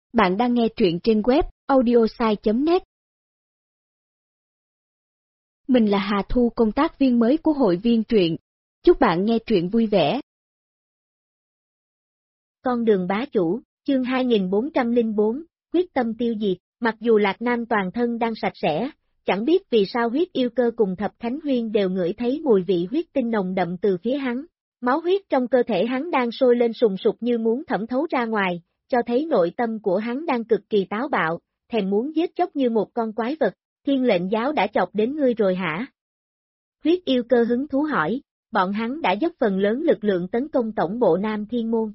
Bạn đang nghe truyện trên web audiosai.net. Mình là Hà Thu, công tác viên mới của hội viên truyện. Chúc bạn nghe truyện vui vẻ. Con đường bá chủ, chương 2404, quyết tâm tiêu diệt. Mặc dù Lạc Nam toàn thân đang sạch sẽ, chẳng biết vì sao huyết yêu cơ cùng Thập Khánh Huyên đều ngửi thấy mùi vị huyết tinh nồng đậm từ phía hắn. Máu huyết trong cơ thể hắn đang sôi lên sùng sục như muốn thẩm thấu ra ngoài, cho thấy nội tâm của hắn đang cực kỳ táo bạo, thèm muốn giết chóc như một con quái vật. Thiên lệnh giáo đã chọc đến ngươi rồi hả? Huyết yêu cơ hứng thú hỏi, bọn hắn đã dốc phần lớn lực lượng tấn công tổng bộ Nam Thiên Môn.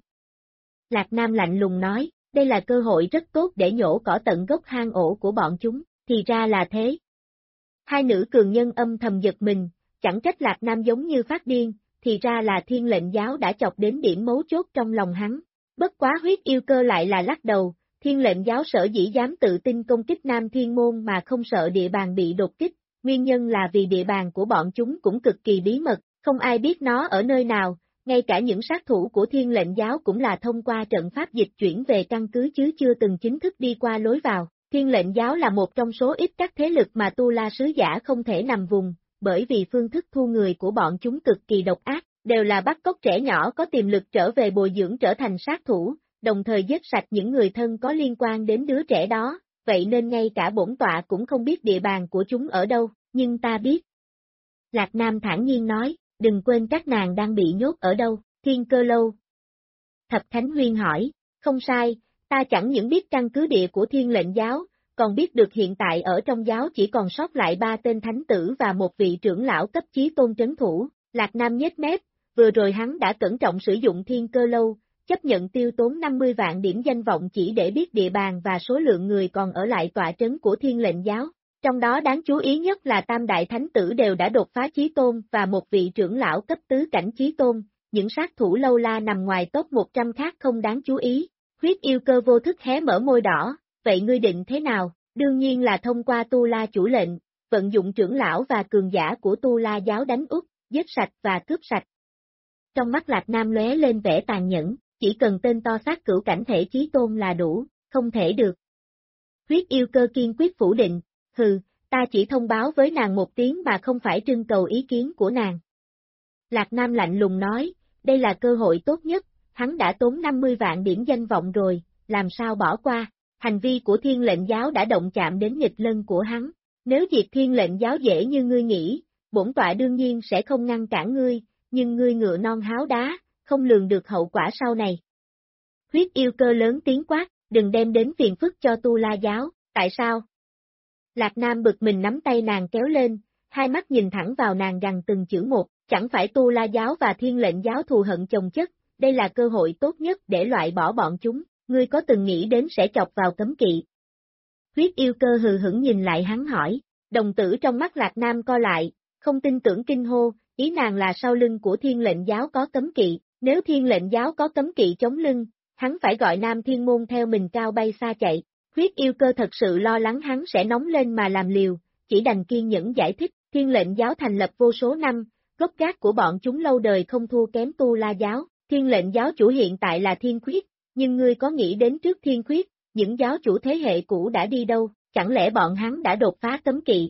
Lạc Nam lạnh lùng nói, đây là cơ hội rất tốt để nhổ cỏ tận gốc hang ổ của bọn chúng, thì ra là thế. Hai nữ cường nhân âm thầm giật mình, chẳng trách Lạc Nam giống như phát điên, thì ra là thiên lệnh giáo đã chọc đến điểm mấu chốt trong lòng hắn. Bất quá huyết yêu cơ lại là lắc đầu, thiên lệnh giáo sở dĩ dám tự tin công kích Nam Thiên Môn mà không sợ địa bàn bị đột kích, nguyên nhân là vì địa bàn của bọn chúng cũng cực kỳ bí mật, không ai biết nó ở nơi nào, ngay cả những sát thủ của thiên lệnh giáo cũng là thông qua trận pháp dịch chuyển về căn cứ chứ chưa từng chính thức đi qua lối vào. Thiên lệnh giáo là một trong số ít các thế lực mà Tu La Sứ Giả không thể nằm vùng, bởi vì phương thức thu người của bọn chúng cực kỳ độc ác, đều là bắt cóc trẻ nhỏ có tiềm lực trở về bồi dưỡng trở thành sát thủ, đồng thời giết sạch những người thân có liên quan đến đứa trẻ đó, vậy nên ngay cả bổn tọa cũng không biết địa bàn của chúng ở đâu, nhưng ta biết. Lạc Nam thản nhiên nói, đừng quên các nàng đang bị nhốt ở đâu, Thiên Cơ Lâu. Thập Khánh Huyên hỏi, không sai, ta chẳng những biết căn cứ địa của thiên lệnh giáo, còn biết được hiện tại ở trong giáo chỉ còn sót lại 3 tên thánh tử và một vị trưởng lão cấp chí tôn trấn thủ. Lạc Nam nhếch mép, vừa rồi hắn đã cẩn trọng sử dụng Thiên Cơ Lâu, chấp nhận tiêu tốn 50 vạn điểm danh vọng chỉ để biết địa bàn và số lượng người còn ở lại tọa trấn của thiên lệnh giáo. Trong đó đáng chú ý nhất là tam đại thánh tử đều đã đột phá chí tôn và một vị trưởng lão cấp tứ cảnh chí tôn, những sát thủ lâu la nằm ngoài top 100 khác không đáng chú ý. Huyết yêu cơ vô thức hé mở môi đỏ, vậy ngươi định thế nào? Đương nhiên là thông qua Tu La chủ lệnh, vận dụng trưởng lão và cường giả của Tu La giáo đánh úp, giết sạch và cướp sạch. Trong mắt Lạc Nam lóe lên vẻ tàn nhẫn, chỉ cần tên to xác cửu cảnh thể chí tôn là đủ, không thể được. Huyết yêu cơ kiên quyết phủ định, hừ, ta chỉ thông báo với nàng một tiếng mà không phải trưng cầu ý kiến của nàng. Lạc Nam lạnh lùng nói, đây là cơ hội tốt nhất, hắn đã tốn 50 vạn điểm danh vọng rồi, làm sao bỏ qua, hành vi của thiên lệnh giáo đã động chạm đến nghịch lân của hắn, nếu diệt thiên lệnh giáo dễ như ngươi nghĩ, bổn tọa đương nhiên sẽ không ngăn cản ngươi, nhưng ngươi ngựa non háo đá, không lường được hậu quả sau này. Huyết yêu cơ lớn tiếng quát, đừng đem đến phiền phức cho Tu La giáo, tại sao? Lạc Nam bực mình nắm tay nàng kéo lên, hai mắt nhìn thẳng vào nàng gằn từng chữ một, chẳng phải Tu La giáo và thiên lệnh giáo thù hận chồng chất, đây là cơ hội tốt nhất để loại bỏ bọn chúng, ngươi có từng nghĩ đến sẽ chọc vào cấm kỵ? Huyết yêu cơ hừ hững nhìn lại hắn hỏi, đồng tử trong mắt Lạc Nam co lại, không tin tưởng kinh hô, ý nàng là sau lưng của thiên lệnh giáo có cấm kỵ, nếu thiên lệnh giáo có cấm kỵ chống lưng, hắn phải gọi Nam Thiên Môn theo mình cao bay xa chạy. Huyết yêu cơ thật sự lo lắng hắn sẽ nóng lên mà làm liều, chỉ đành kiên nhẫn giải thích, thiên lệnh giáo thành lập vô số năm, gốc gác của bọn chúng lâu đời không thua kém Tu La giáo, thiên lệnh giáo chủ hiện tại là Thiên Khuyết, nhưng ngươi có nghĩ đến trước Thiên Khuyết, những giáo chủ thế hệ cũ đã đi đâu, chẳng lẽ bọn hắn đã đột phá cấm kỵ?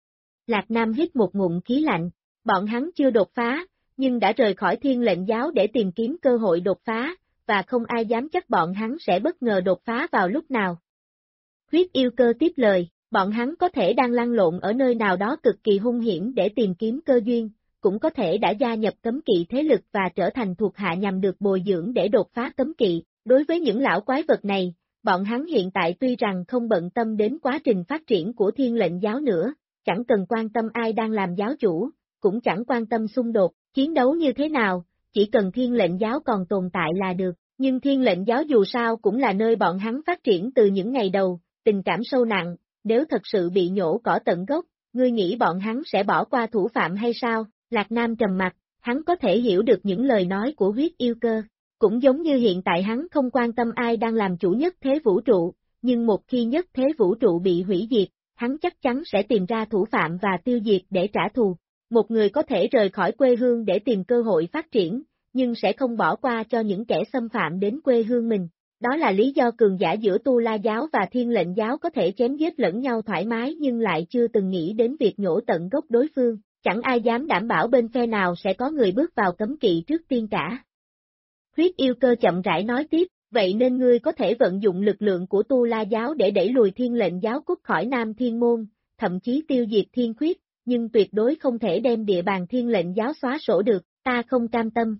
Lạc Nam hít một ngụm khí lạnh, bọn hắn chưa đột phá, nhưng đã rời khỏi thiên lệnh giáo để tìm kiếm cơ hội đột phá, và không ai dám chắc bọn hắn sẽ bất ngờ đột phá vào lúc nào. Huyết yêu cơ tiếp lời, bọn hắn có thể đang lăn lộn ở nơi nào đó cực kỳ hung hiểm để tìm kiếm cơ duyên, cũng có thể đã gia nhập cấm kỵ thế lực và trở thành thuộc hạ nhằm được bồi dưỡng để đột phá cấm kỵ. Đối với những lão quái vật này, bọn hắn hiện tại tuy rằng không bận tâm đến quá trình phát triển của thiên lệnh giáo nữa, chẳng cần quan tâm ai đang làm giáo chủ, cũng chẳng quan tâm xung đột, chiến đấu như thế nào, chỉ cần thiên lệnh giáo còn tồn tại là được, nhưng thiên lệnh giáo dù sao cũng là nơi bọn hắn phát triển từ những ngày đầu, tình cảm sâu nặng, nếu thật sự bị nhổ cỏ tận gốc, ngươi nghĩ bọn hắn sẽ bỏ qua thủ phạm hay sao? Lạc Nam trầm mặt, hắn có thể hiểu được những lời nói của huyết yêu cơ, cũng giống như hiện tại hắn không quan tâm ai đang làm chủ nhất thế vũ trụ, nhưng một khi nhất thế vũ trụ bị hủy diệt, hắn chắc chắn sẽ tìm ra thủ phạm và tiêu diệt để trả thù. Một người có thể rời khỏi quê hương để tìm cơ hội phát triển, nhưng sẽ không bỏ qua cho những kẻ xâm phạm đến quê hương mình. Đó là lý do cường giả giữa Tu La giáo và Thiên Lệnh giáo có thể chém giết lẫn nhau thoải mái nhưng lại chưa từng nghĩ đến việc nhổ tận gốc đối phương, chẳng ai dám đảm bảo bên phe nào sẽ có người bước vào cấm kỵ trước tiên cả. Huyết yêu cơ chậm rãi nói tiếp, vậy nên ngươi có thể vận dụng lực lượng của Tu La giáo để đẩy lùi Thiên Lệnh giáo cút khỏi Nam Thiên Môn, thậm chí tiêu diệt Thiên Khuyết, nhưng tuyệt đối không thể đem địa bàn Thiên Lệnh giáo xóa sổ được, ta không cam tâm.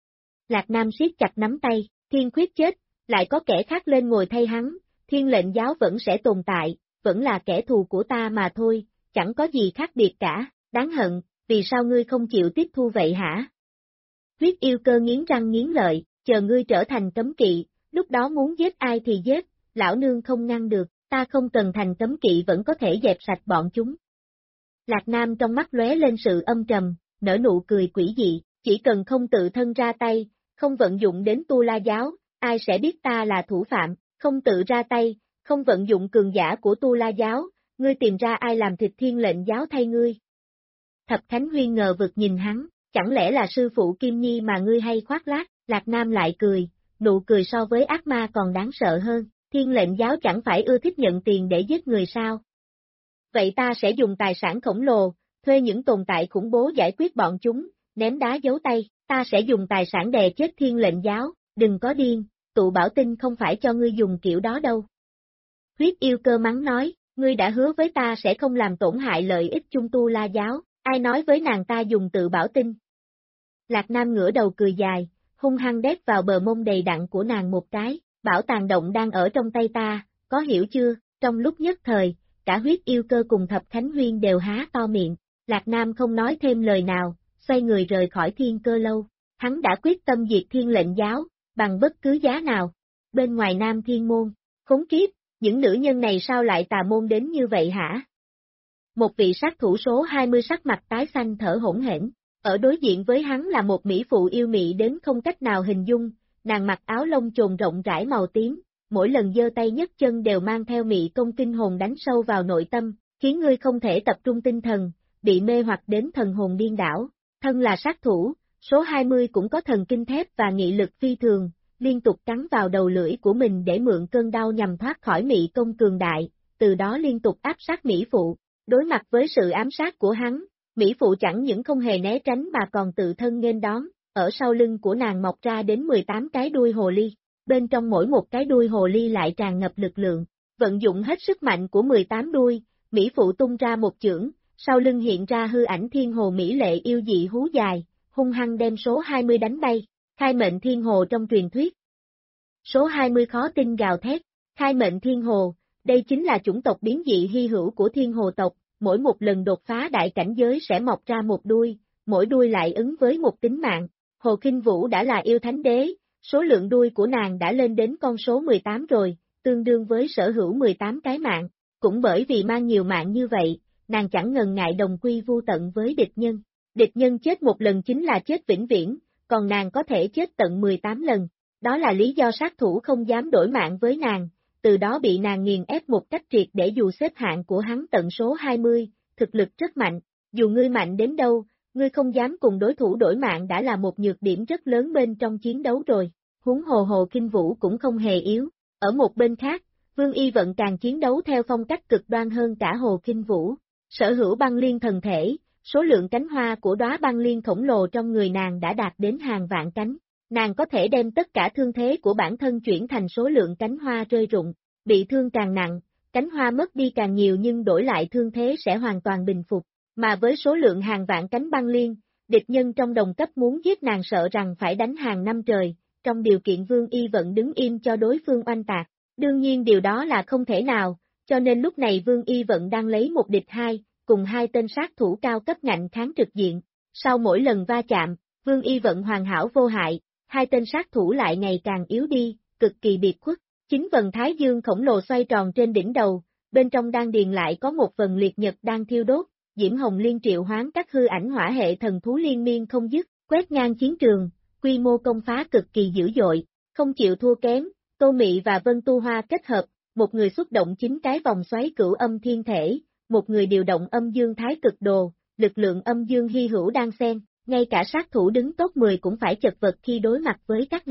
Lạc Nam siết chặt nắm tay, Thiên Khuyết chết, lại có kẻ khác lên ngồi thay hắn, Thiên Lệnh giáo vẫn sẽ tồn tại, vẫn là kẻ thù của ta mà thôi, chẳng có gì khác biệt cả, đáng hận, vì sao ngươi không chịu tiếp thu vậy hả? Huyết yêu cơ nghiến răng nghiến lợi, chờ ngươi trở thành cấm kỵ, lúc đó muốn giết ai thì giết, lão nương không ngăn được, ta không cần thành cấm kỵ vẫn có thể dẹp sạch bọn chúng. Lạc Nam trong mắt lóe lên sự âm trầm, nở nụ cười quỷ dị, chỉ cần không tự thân ra tay, không vận dụng đến Tu La giáo, ai sẽ biết ta là thủ phạm, không tự ra tay, không vận dụng cường giả của Tu La giáo, ngươi tìm ra ai làm thịt Thiên Lệnh giáo thay ngươi. Thập Khánh Huyên ngờ vực nhìn hắn, chẳng lẽ là sư phụ Kim Nhi mà ngươi hay khoác lác, Lạc Nam lại cười, nụ cười so với ác ma còn đáng sợ hơn, Thiên Lệnh giáo chẳng phải ưa thích nhận tiền để giết người sao? Vậy ta sẽ dùng tài sản khổng lồ, thuê những tồn tại khủng bố giải quyết bọn chúng, ném đá giấu tay, ta sẽ dùng tài sản đè chết Thiên Lệnh giáo, đừng có điên, tụ bảo tinh không phải cho ngươi dùng kiểu đó đâu. Huyết yêu cơ mắng nói, ngươi đã hứa với ta sẽ không làm tổn hại lợi ích chung Tu La giáo, ai nói với nàng ta dùng tự bảo tinh. Lạc Nam ngửa đầu cười dài, hung hăng đét vào bờ mông đầy đặn của nàng một cái, bảo tàng động đang ở trong tay ta, có hiểu chưa, trong lúc nhất thời, cả huyết yêu cơ cùng Thập Khánh Huyên đều há to miệng, Lạc Nam không nói thêm lời nào, xoay người rời khỏi Thiên Cơ lâu, hắn đã quyết tâm diệt Thiên Lệnh giáo, bằng bất cứ giá nào, bên ngoài Nam Thiên Môn, khốn kiếp, những nữ nhân này sao lại tà môn đến như vậy hả? Một vị sát thủ số 20 sắc mặt tái xanh thở hổn hển, ở đối diện với hắn là một mỹ phụ yêu mị đến không cách nào hình dung, nàng mặc áo lông chồn rộng rãi màu tím, mỗi lần giơ tay nhấc chân đều mang theo mị công kinh hồn đánh sâu vào nội tâm, khiến ngươi không thể tập trung tinh thần, bị mê hoặc đến thần hồn điên đảo. Thân là sát thủ, số 20 cũng có thần kinh thép và nghị lực phi thường, liên tục cắn vào đầu lưỡi của mình để mượn cơn đau nhằm thoát khỏi mị công cường đại, từ đó liên tục áp sát mỹ phụ. Đối mặt với sự ám sát của hắn, mỹ phụ chẳng những không hề né tránh mà còn tự thân nghênh đón, ở sau lưng của nàng mọc ra đến 18 cái đuôi hồ ly, bên trong mỗi một cái đuôi hồ ly lại tràn ngập lực lượng, vận dụng hết sức mạnh của 18 đuôi, mỹ phụ tung ra một chưởng, sau lưng hiện ra hư ảnh thiên hồ mỹ lệ yêu dị hú dài, hung hăng đem số 20 đánh bay, khai mệnh thiên hồ trong truyền thuyết. Số 20 khó tin gào thét, khai mệnh thiên hồ, đây chính là chủng tộc biến dị hy hữu của thiên hồ tộc, mỗi một lần đột phá đại cảnh giới sẽ mọc ra một đuôi, mỗi đuôi lại ứng với một tính mạng. Hồ Kinh Vũ đã là yêu thánh đế, số lượng đuôi của nàng đã lên đến con số 18 rồi, tương đương với sở hữu 18 cái mạng, cũng bởi vì mang nhiều mạng như vậy, nàng chẳng ngần ngại đồng quy vu tận với địch nhân. Địch nhân chết một lần chính là chết vĩnh viễn, còn nàng có thể chết tận 18 lần, đó là lý do sát thủ không dám đổi mạng với nàng. Từ đó bị nàng nghiền ép một cách triệt để dù xếp hạng của hắn tận số 20, thực lực rất mạnh, dù ngươi mạnh đến đâu, ngươi không dám cùng đối thủ đổi mạng đã là một nhược điểm rất lớn bên trong chiến đấu rồi, huống hồ Hồ Kinh Vũ cũng không hề yếu, ở một bên khác, Vương Y Vận càng chiến đấu theo phong cách cực đoan hơn cả Hồ Kinh Vũ, sở hữu băng liên thần thể, số lượng cánh hoa của đóa băng liên khổng lồ trong người nàng đã đạt đến hàng vạn cánh. Nàng có thể đem tất cả thương thế của bản thân chuyển thành số lượng cánh hoa rơi rụng, bị thương càng nặng, cánh hoa mất đi càng nhiều nhưng đổi lại thương thế sẽ hoàn toàn bình phục, mà với số lượng hàng vạn cánh băng liên, địch nhân trong đồng cấp muốn giết nàng sợ rằng phải đánh hàng năm trời, trong điều kiện Vương Y Vận đứng im cho đối phương oanh tạc, đương nhiên điều đó là không thể nào, cho nên lúc này Vương Y Vận đang lấy một địch hai, cùng hai tên sát thủ cao cấp ngạnh kháng trực diện, sau mỗi lần va chạm, Vương Y Vận hoàn hảo vô hại. Hai tên sát thủ lại ngày càng yếu đi, cực kỳ biệt khuất. Chính vần thái dương khổng lồ xoay tròn trên đỉnh đầu, bên trong đan điền lại có một vần liệt nhật đang thiêu đốt, diễm hồng liên triệu hoán các hư ảnh hỏa hệ thần thú liên miên không dứt, quét ngang chiến trường, quy mô công phá cực kỳ dữ dội, không chịu thua kém. Tô Mị và Vân Tu Hoa kết hợp, một người xuất động 9 cái vòng xoáy cửu âm thiên thể, một người điều động âm dương thái cực đồ, lực lượng âm dương hy hữu đang xen. Ngay cả sát thủ đứng top 10 cũng phải chật vật khi đối mặt với các nàng.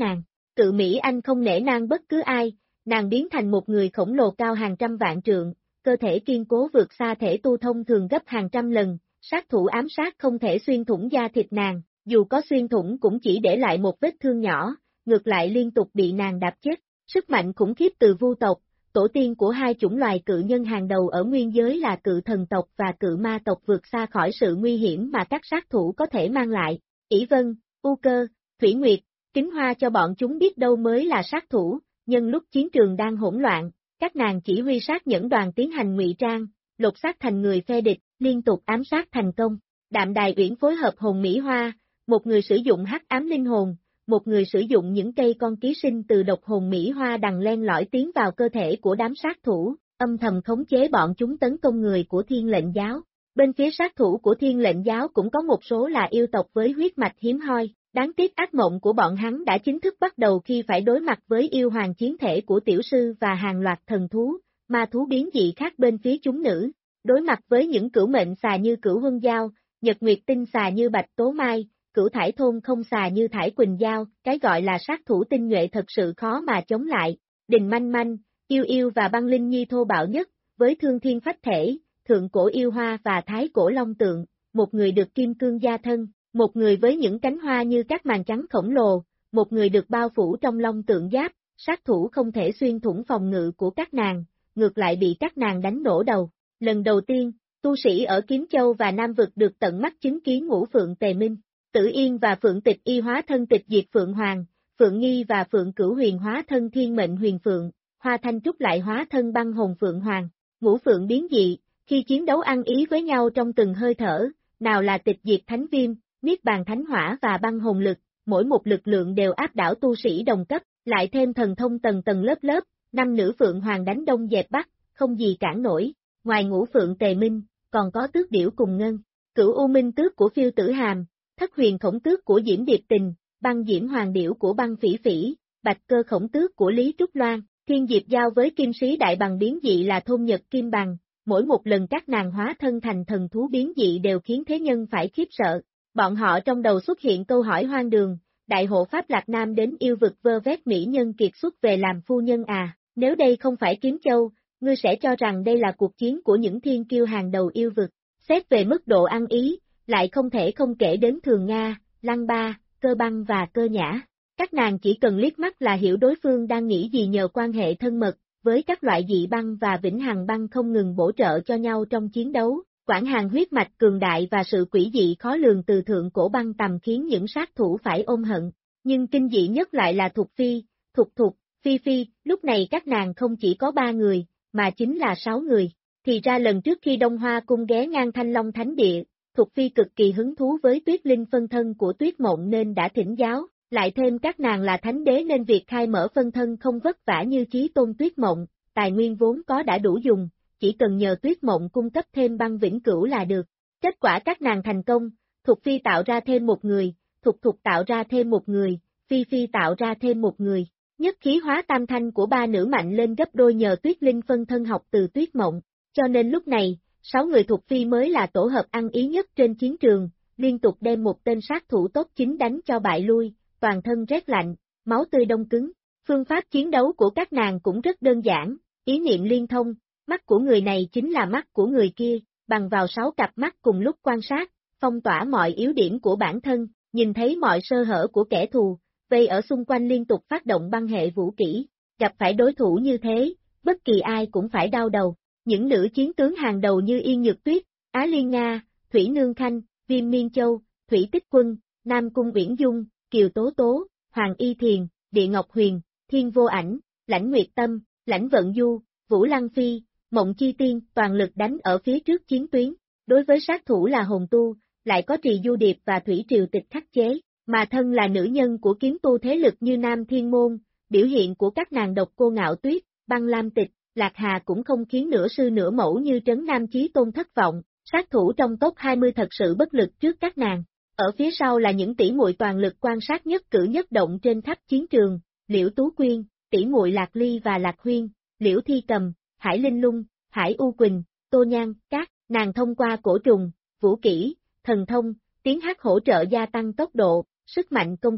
Cự Mỹ Anh không nể nang bất cứ ai, nàng biến thành một người khổng lồ cao hàng trăm vạn trượng, cơ thể kiên cố vượt xa thể tu thông thường gấp hàng trăm lần, sát thủ ám sát không thể xuyên thủng da thịt nàng, dù có xuyên thủng cũng chỉ để lại một vết thương nhỏ, ngược lại liên tục bị nàng đạp chết. Sức mạnh khủng khiếp từ vu tộc, tổ tiên của hai chủng loài cự nhân hàng đầu ở nguyên giới là cự thần tộc và cự ma tộc vượt xa khỏi sự nguy hiểm mà các sát thủ có thể mang lại. ỷ Vân, U Cơ, Thủy Nguyệt, Kính Hoa cho bọn chúng biết đâu mới là sát thủ, nhân lúc chiến trường đang hỗn loạn, các nàng chỉ huy sát nhẫn đoàn tiến hành ngụy trang, lột xác thành người phe địch, liên tục ám sát thành công. Đạm Đài Uyển phối hợp Hồn Mỹ Hoa, một người sử dụng hắc ám linh hồn, một người sử dụng những cây con ký sinh từ độc hồn Mỹ Hoa đằng len lỏi tiến vào cơ thể của đám sát thủ, âm thầm khống chế bọn chúng tấn công người của Thiên Lệnh Giáo. Bên phía sát thủ của Thiên Lệnh Giáo cũng có một số là yêu tộc với huyết mạch hiếm hoi, đáng tiếc ác mộng của bọn hắn đã chính thức bắt đầu khi phải đối mặt với yêu hoàng chiến thể của tiểu sư và hàng loạt thần thú, ma thú biến dị khác bên phía chúng nữ. Đối mặt với những cửu mệnh xà như Cửu Huân Giao, Nhật Nguyệt Tinh xà như Bạch Tố Mai, Cửu Thải Thôn không xà như Thải Quỳnh Giao, cái gọi là sát thủ tinh nhuệ thật sự khó mà chống lại. Đình Manh Manh, Yêu Yêu và Băng Linh Nhi thô bạo nhất, với Thương Thiên Phách Thể, Thượng Cổ Yêu Hoa và Thái Cổ Long Tượng, một người được kim cương gia thân, một người với những cánh hoa như các màn trắng khổng lồ, một người được bao phủ trong long tượng giáp, sát thủ không thể xuyên thủng phòng ngự của các nàng, ngược lại bị các nàng đánh nổ đầu. Lần đầu tiên, tu sĩ ở Kiếm Châu và Nam Vực được tận mắt chứng kiến ngũ phượng tề minh. Tử Yên và Phượng Tịch Y hóa thân Tịch Diệt Phượng Hoàng, Phượng Nghi và Phượng Cửu Huyền hóa thân Thiên Mệnh Huyền Phượng, Hoa Thanh Trúc lại hóa thân Băng Hồn Phượng Hoàng. Ngũ phượng biến dị, khi chiến đấu ăn ý với nhau trong từng hơi thở, nào là Tịch Diệt Thánh Viêm, Niết Bàn Thánh Hỏa và Băng Hồn Lực, mỗi một lực lượng đều áp đảo tu sĩ đồng cấp, lại thêm thần thông tầng tầng lớp lớp, năm nữ Phượng Hoàng đánh đông dẹp bắc, không gì cản nổi. Ngoài ngũ phượng tề minh, còn có Tước Điểu cùng Ngân, Cửu U Minh Tước của Phiêu Tử Hàm, Thất Huyền Khổng Tước của Diễm Điệp Tình, Băng Diễm Hoàng Điểu của Băng Phỉ Phỉ, Bạch Cơ Khổng Tước của Lý Trúc Loan, Thiên Diệp Giao với Kim Sĩ Đại Bằng biến dị là Thôn Nhật Kim Bằng, mỗi một lần các nàng hóa thân thành thần thú biến dị đều khiến thế nhân phải khiếp sợ. Bọn họ trong đầu xuất hiện câu hỏi hoang đường, Đại hộ Pháp Lạc Nam đến yêu vực vơ vét mỹ nhân kiệt xuất về làm phu nhân à, nếu đây không phải Kiếm Châu, ngươi sẽ cho rằng đây là cuộc chiến của những thiên kiêu hàng đầu yêu vực. Xét về mức độ ăn ý, lại không thể không kể đến Thường Nga, Lăng Ba, Cơ Băng và Cơ Nhã. Các nàng chỉ cần liếc mắt là hiểu đối phương đang nghĩ gì nhờ quan hệ thân mật, với các loại dị băng và vĩnh hằng băng không ngừng bổ trợ cho nhau trong chiến đấu. Quảng Hàn huyết mạch cường đại và sự quỷ dị khó lường từ thượng cổ băng tầm khiến những sát thủ phải ôm hận. Nhưng kinh dị nhất lại là Thục Phi, Thục, Phi Phi, lúc này các nàng không chỉ có 3 người, mà chính là 6 người. Thì ra lần trước khi Đông Hoa Cung ghé ngang Thanh Long Thánh Địa, Thục Phi cực kỳ hứng thú với Tuyết Linh phân thân của Tuyết Mộng nên đã thỉnh giáo, lại thêm các nàng là thánh đế nên việc khai mở phân thân không vất vả như Chí Tôn Tuyết Mộng, tài nguyên vốn có đã đủ dùng, chỉ cần nhờ Tuyết Mộng cung cấp thêm băng vĩnh cửu là được. Kết quả các nàng thành công, Thục Phi tạo ra thêm một người, Thục tạo ra thêm một người, Phi Phi tạo ra thêm một người. Nhất khí hóa tam thanh của 3 nữ mạnh lên gấp đôi nhờ Tuyết Linh phân thân học từ Tuyết Mộng, cho nên lúc này, 6 người Thục Phi mới là tổ hợp ăn ý nhất trên chiến trường, liên tục đem một tên sát thủ tốt chính đánh cho bại lui, toàn thân rét lạnh, máu tươi đông cứng. Phương pháp chiến đấu của các nàng cũng rất đơn giản, ý niệm liên thông, mắt của người này chính là mắt của người kia, bằng vào 6 cặp mắt cùng lúc quan sát, phong tỏa mọi yếu điểm của bản thân, nhìn thấy mọi sơ hở của kẻ thù, vây ở xung quanh liên tục phát động băng hệ vũ kỹ, gặp phải đối thủ như thế, bất kỳ ai cũng phải đau đầu. Những nữ chiến tướng hàng đầu như Yên Nhược Tuyết, Á Liên Nga, Thủy Nương Khanh, Viêm Miên Châu, Thủy Tích Quân, Nam Cung Uyển Dung, Kiều Tố Tố, Hoàng Y Thiền, Địa Ngọc Huyền, Thiên Vô Ảnh, Lãnh Nguyệt Tâm, Lãnh Vận Du, Vũ Lăng Phi, Mộng Chi Tiên toàn lực đánh ở phía trước chiến tuyến. Đối với sát thủ là hồn tu, lại có Trì Du Điệp và Thủy Triều Tịch khắc chế, mà thân là nữ nhân của kiếm tu thế lực như Nam Thiên Môn, biểu hiện của các nàng độc cô Ngạo Tuyết, Băng Lam Tịch, Lạc Hà cũng không khiến nửa sư nửa mẫu như Trấn Nam Chí Tôn thất vọng, sát thủ trong top 20 thật sự bất lực trước các nàng. Ở phía sau là những tỷ muội toàn lực quan sát nhất cử nhất động trên khắp chiến trường, Liễu Tú Quyên, tỷ muội Lạc Ly và Lạc Huyên, Liễu Thi Cầm, Hải Linh Lung, Hải U Quỳnh, Tô Nhan, các nàng thông qua cổ trùng, vũ kỹ, thần thông, tiếng hát hỗ trợ gia tăng tốc độ, sức mạnh công kích,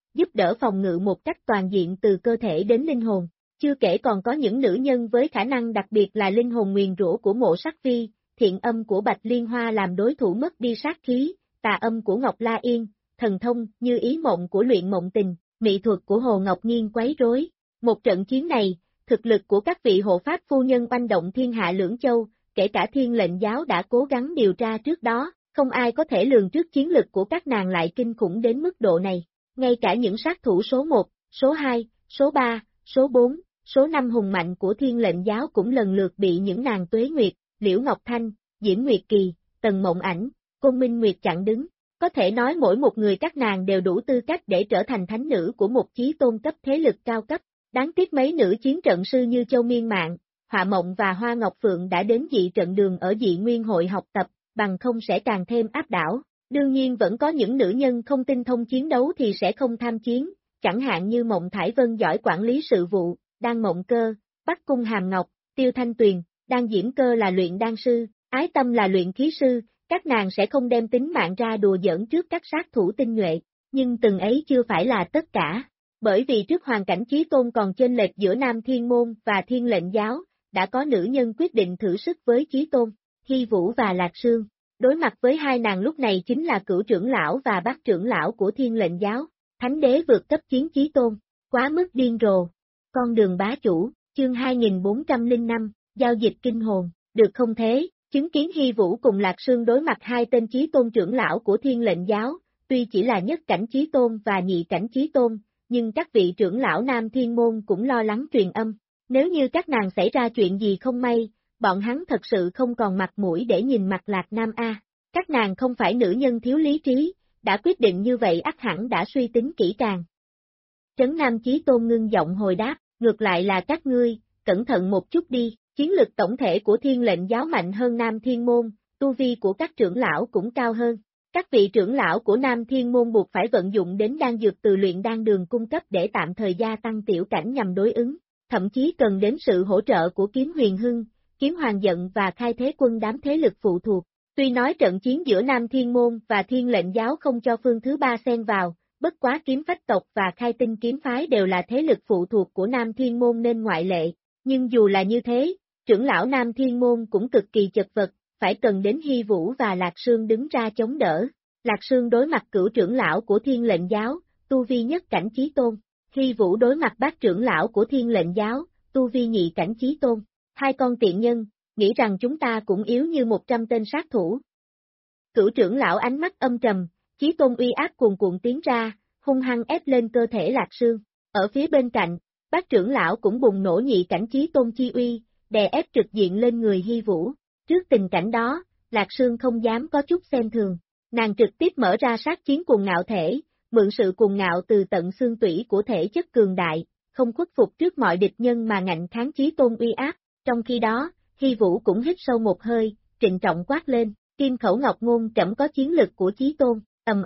giúp đỡ phòng ngự một cách toàn diện từ cơ thể đến linh hồn. Chưa kể còn có những nữ nhân với khả năng đặc biệt là linh hồn nguyền rủa của Mộ Sắc Phi, thiện âm của Bạch Liên Hoa làm đối thủ mất đi sát khí, tà âm của Ngọc La Yên, thần thông như ý mộng của Luyện Mộng Tình, mỹ thuật của Hồ Ngọc Nghiên quấy rối. Một trận chiến này, thực lực của các vị hộ pháp phu nhân oanh động thiên hạ lưỡng châu, kể cả Thiên Lệnh Giáo đã cố gắng điều tra trước đó, không ai có thể lường trước chiến lực của các nàng lại kinh khủng đến mức độ này. Ngay cả những sát thủ số 1, số 2, số 3, số 4, số 5 hùng mạnh của Thiên Lệnh Giáo cũng lần lượt bị những nàng Tuế Nguyệt, Liễu Ngọc Thanh, Diễm Nguyệt Kỳ, Tần Mộng Ảnh, Côn Minh Nguyệt chặn đứng. Có thể nói mỗi một người các nàng đều đủ tư cách để trở thành thánh nữ của một chí tôn cấp thế lực cao cấp. Đáng tiếc mấy nữ chiến trận sư như Châu Miên Mạn, Họa Mộng và Hoa Ngọc Phượng đã đến dị trận đường ở dị nguyên hội học tập, bằng không sẽ càng thêm áp đảo. Đương nhiên vẫn có những nữ nhân không tinh thông chiến đấu thì sẽ không tham chiến, chẳng hạn như Mộng Thải Vân giỏi quản lý sự vụ, Đan Mộng Cơ, Bắc Cung Hàm Ngọc, Tiêu Thanh Tuyền, Đan Diễm Cơ là luyện đan sư, Ái Tâm là luyện khí sư, các nàng sẽ không đem tính mạng ra đùa giỡn trước các sát thủ tinh nhuệ, nhưng từng ấy chưa phải là tất cả. Bởi vì trước hoàn cảnh chí tôn còn chênh lệch giữa Nam Thiên Môn và Thiên Lệnh Giáo, đã có nữ nhân quyết định thử sức với chí tôn, Hy Vũ và Lạc Sương. Đối mặt với hai nàng lúc này chính là Cửu trưởng lão và Bát trưởng lão của Thiên Lệnh Giáo, Thánh đế vượt cấp chiến chí tôn, quá mức điên rồ. Con đường bá chủ, chương 2405, giao dịch kinh hồn, được không thế, chứng kiến Hy Vũ cùng Lạc Sương đối mặt hai tên chí tôn trưởng lão của Thiên Lệnh Giáo, tuy chỉ là nhất cảnh chí tôn và nhị cảnh chí tôn, nhưng các vị trưởng lão Nam Thiên Môn cũng lo lắng truyền âm, nếu như các nàng xảy ra chuyện gì không may, bọn hắn thật sự không còn mặt mũi để nhìn mặt Lạc Nam a. Các nàng không phải nữ nhân thiếu lý trí, đã quyết định như vậy ắt hẳn đã suy tính kỹ càng. Trấn Nam Chí Tôn ngưng giọng hồi đáp, ngược lại là các ngươi, cẩn thận một chút đi, chiến lực tổng thể của Thiên Lệnh Giáo mạnh hơn Nam Thiên Môn, tu vi của các trưởng lão cũng cao hơn. Các vị trưởng lão của Nam Thiên Môn buộc phải vận dụng đến đan dược từ luyện đan đường cung cấp để tạm thời gia tăng tiểu cảnh nhằm đối ứng, thậm chí cần đến sự hỗ trợ của Kiếm Huyền Hưng, Kiếm Hoàng Dận và Khai Thế Quân đám thế lực phụ thuộc. Tuy nói trận chiến giữa Nam Thiên Môn và Thiên Lệnh Giáo không cho phương thứ ba xen vào, bất quá Kiếm Phách tộc và Khai Tinh kiếm phái đều là thế lực phụ thuộc của Nam Thiên Môn nên ngoại lệ, nhưng dù là như thế, trưởng lão Nam Thiên Môn cũng cực kỳ chật vật, phải cần đến Hy Vũ và Lạc Sương đứng ra chống đỡ. Lạc Sương đối mặt Cửu trưởng lão của Thiên Lệnh Giáo, tu vi nhất cảnh chí tôn. Hy Vũ đối mặt Bát trưởng lão của Thiên Lệnh Giáo, tu vi nhị cảnh chí tôn. Hai con tiện nhân, nghĩ rằng chúng ta cũng yếu như 100 tên sát thủ. Cửu trưởng lão ánh mắt âm trầm, chí tôn uy áp cuồn cuộn tiến ra, hung hăng ép lên cơ thể Lạc Sương. Ở phía bên cạnh, Bát trưởng lão cũng bùng nổ nhị cảnh chí tôn chi uy, đè ép trực diện lên người Hy Vũ. Trước tình cảnh đó, Lạc Sương không dám có chút xem thường. Nàng trực tiếp mở ra sát chiến cuồng ngạo thể, mượn sự cuồng ngạo từ tận xương tủy của thể chất cường đại, không khuất phục trước mọi địch nhân mà ngạnh kháng chí tôn uy áp. Trong khi đó, Hy Vũ cũng hít sâu một hơi, trịnh trọng quát lên, Kim Khẩu Ngọc Ngôn trẫm có chiến lực của chí tôn,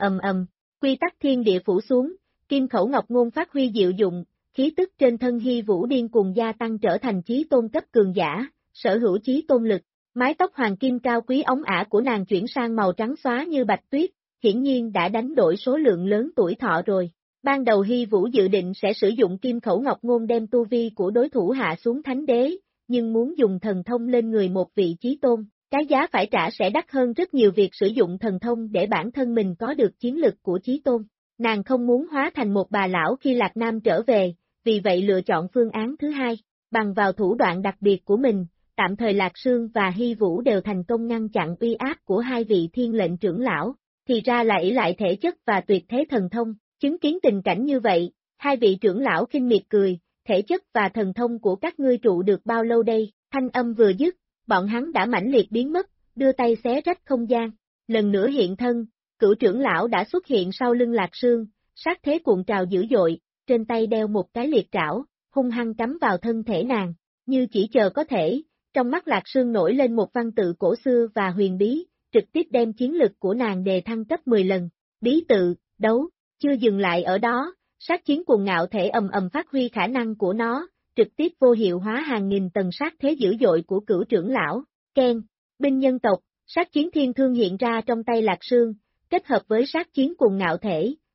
quy tắc thiên địa phủ xuống, Kim Khẩu Ngọc Ngôn phát huy diệu dụng, khí tức trên thân Hy Vũ điên cuồng gia tăng trở thành chí tôn cấp cường giả, sở hữu chí tôn lực. Mái tóc hoàng kim cao quý óng ả của nàng chuyển sang màu trắng xóa như bạch tuyết, hiển nhiên đã đánh đổi số lượng lớn tuổi thọ rồi. Ban đầu Hy Vũ dự định sẽ sử dụng Kim Khẩu Ngọc Ngôn đem tu vi của đối thủ hạ xuống thánh đế, nhưng muốn dùng thần thông lên người một vị chí tôn, cái giá phải trả sẽ đắt hơn rất nhiều việc sử dụng thần thông để bản thân mình có được chiến lực của chí tôn. Nàng không muốn hóa thành một bà lão khi Lạc Nam trở về, vì vậy lựa chọn phương án thứ hai, bằng vào thủ đoạn đặc biệt của mình. Tạm thời Lạc Sương và Hy Vũ đều thành công ngăn chặn uy áp của hai vị Thiên Lệnh trưởng lão, thì ra là ỷ lại thể chất và tuyệt thế thần thông, chứng kiến tình cảnh như vậy, hai vị trưởng lão khinh miệt cười, thể chất và thần thông của các ngươi trụ được bao lâu đây, thanh âm vừa dứt, bọn hắn đã mãnh liệt biến mất, đưa tay xé rách không gian, lần nữa hiện thân, Cửu trưởng lão đã xuất hiện sau lưng Lạc Sương, sát thế cuộn trào dữ dội, trên tay đeo một cái liệt trảo, hung hăng cắm vào thân thể nàng, như chỉ chờ có thể. Trong mắt Lạc Sương nổi lên một văn tự cổ xưa và huyền bí, trực tiếp đem chiến lực của nàng đề thăng cấp 10 lần. Bí tự, đấu, chưa dừng lại ở đó, sát chiến cuồng ngạo thể phát huy khả năng của nó, trực tiếp vô hiệu hóa hàng nghìn tầng sát thế dữ dội của Cửu trưởng lão. Ken, binh nhân tộc, sát chiến thiên thương hiện ra trong tay Lạc Sương, kết hợp với sát chiến cuồng ngạo thể,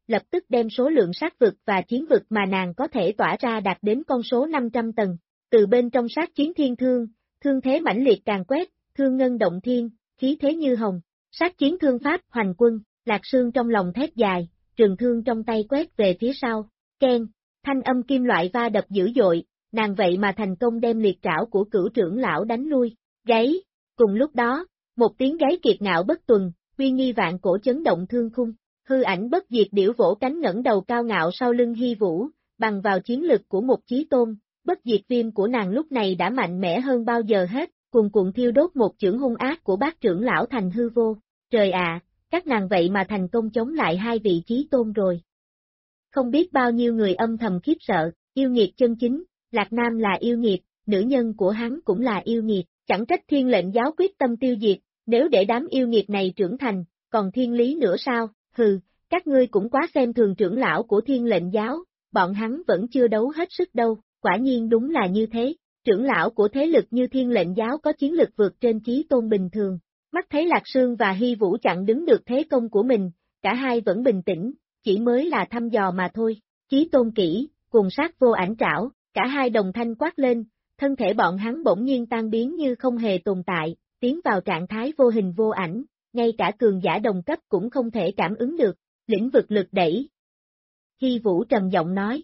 lập tức đem số lượng sát vực và chiến vực mà nàng có thể tỏa ra đạt đến con số 500 tầng. Từ bên trong sát chiến thiên thương, thương thế mãnh liệt càng quét, thương ngân động thiên, khí thế như hồng. Sát chiến thương pháp hoành quân, Lạc Sương trong lòng thét dài, trường thương trong tay quét về phía sau. Keng, thanh âm kim loại va đập dữ dội, nàng vậy mà thành công đem liệt trảo của Cửu trưởng lão đánh lui. Gáy, cùng lúc đó, một tiếng gáy kiệt ngạo bất tuần, uy nghi vạn cổ chấn động thương khung. Hư ảnh bất diệt điểu vỗ cánh ngẩng đầu cao ngạo sau lưng Hy Vũ, bằng vào chiến lực của một chí tôn, bất diệt viêm của nàng lúc này đã mạnh mẽ hơn bao giờ hết, cuồn cuộn thiêu đốt một chưởng hung ác của bác trưởng lão thành hư vô. Trời ạ, các nàng vậy mà thành công chống lại hai vị chí tôn rồi. Không biết bao nhiêu người âm thầm khiếp sợ, yêu nghiệt chân chính, Lạc Nam là yêu nghiệt, nữ nhân của hắn cũng là yêu nghiệt, chẳng trách Thiên Lệnh giáo quyết tâm tiêu diệt, nếu để đám yêu nghiệt này trưởng thành, còn thiên lý nữa sao? Hừ, các ngươi cũng quá xem thường trưởng lão của Thiên Lệnh giáo, bọn hắn vẫn chưa đấu hết sức đâu, quả nhiên đúng là như thế, trưởng lão của thế lực như Thiên Lệnh giáo có chiến lực vượt trên chí tôn bình thường. Mắt thấy Lạc Sương và Hy Vũ chặn đứng được thế công của mình, cả hai vẫn bình tĩnh, chỉ mới là thăm dò mà thôi. Chí tôn kỹ, cùng sát vô ảnh trảo, cả hai đồng thanh quát lên, thân thể bọn hắn bỗng nhiên tan biến như không hề tồn tại, tiến vào trạng thái vô hình vô ảnh, ngay cả cường giả đồng cấp cũng không thể cảm ứng được. Lĩnh vực lực đẩy. Hy Vũ trầm giọng nói,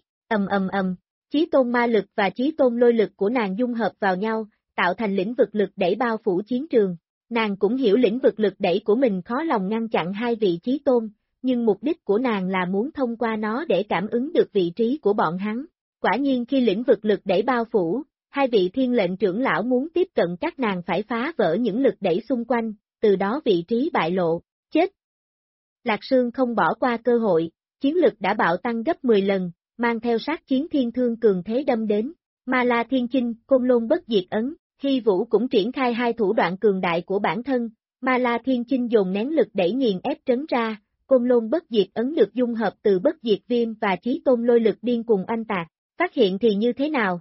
chí tôn ma lực và chí tôn lôi lực của nàng dung hợp vào nhau, tạo thành lĩnh vực lực đẩy bao phủ chiến trường. Nàng cũng hiểu lĩnh vực lực đẩy của mình khó lòng ngăn chặn hai vị chí tôn, nhưng mục đích của nàng là muốn thông qua nó để cảm ứng được vị trí của bọn hắn. Quả nhiên khi lĩnh vực lực đẩy bao phủ, hai vị Thiên Lệnh trưởng lão muốn tiếp cận các nàng phải phá vỡ những lực đẩy xung quanh, từ đó vị trí bại lộ, chết. Lạc Sương không bỏ qua cơ hội, chiến lực đã bạo tăng gấp 10 lần, mang theo sát chiến thiên thương cường thế đâm đến. Ma La Thiên Chinh, Côn Lôn Bất Diệt Ấn, Hy Vũ cũng triển khai hai thủ đoạn cường đại của bản thân, Ma La Thiên Chinh dồn nén lực đẩy nghiền ép trấn ra, Côn Lôn Bất Diệt Ấn được dung hợp từ Bất Diệt Viêm và Chí Tôn lôi lực điên cùng oanh tạc, phát hiện thì như thế nào?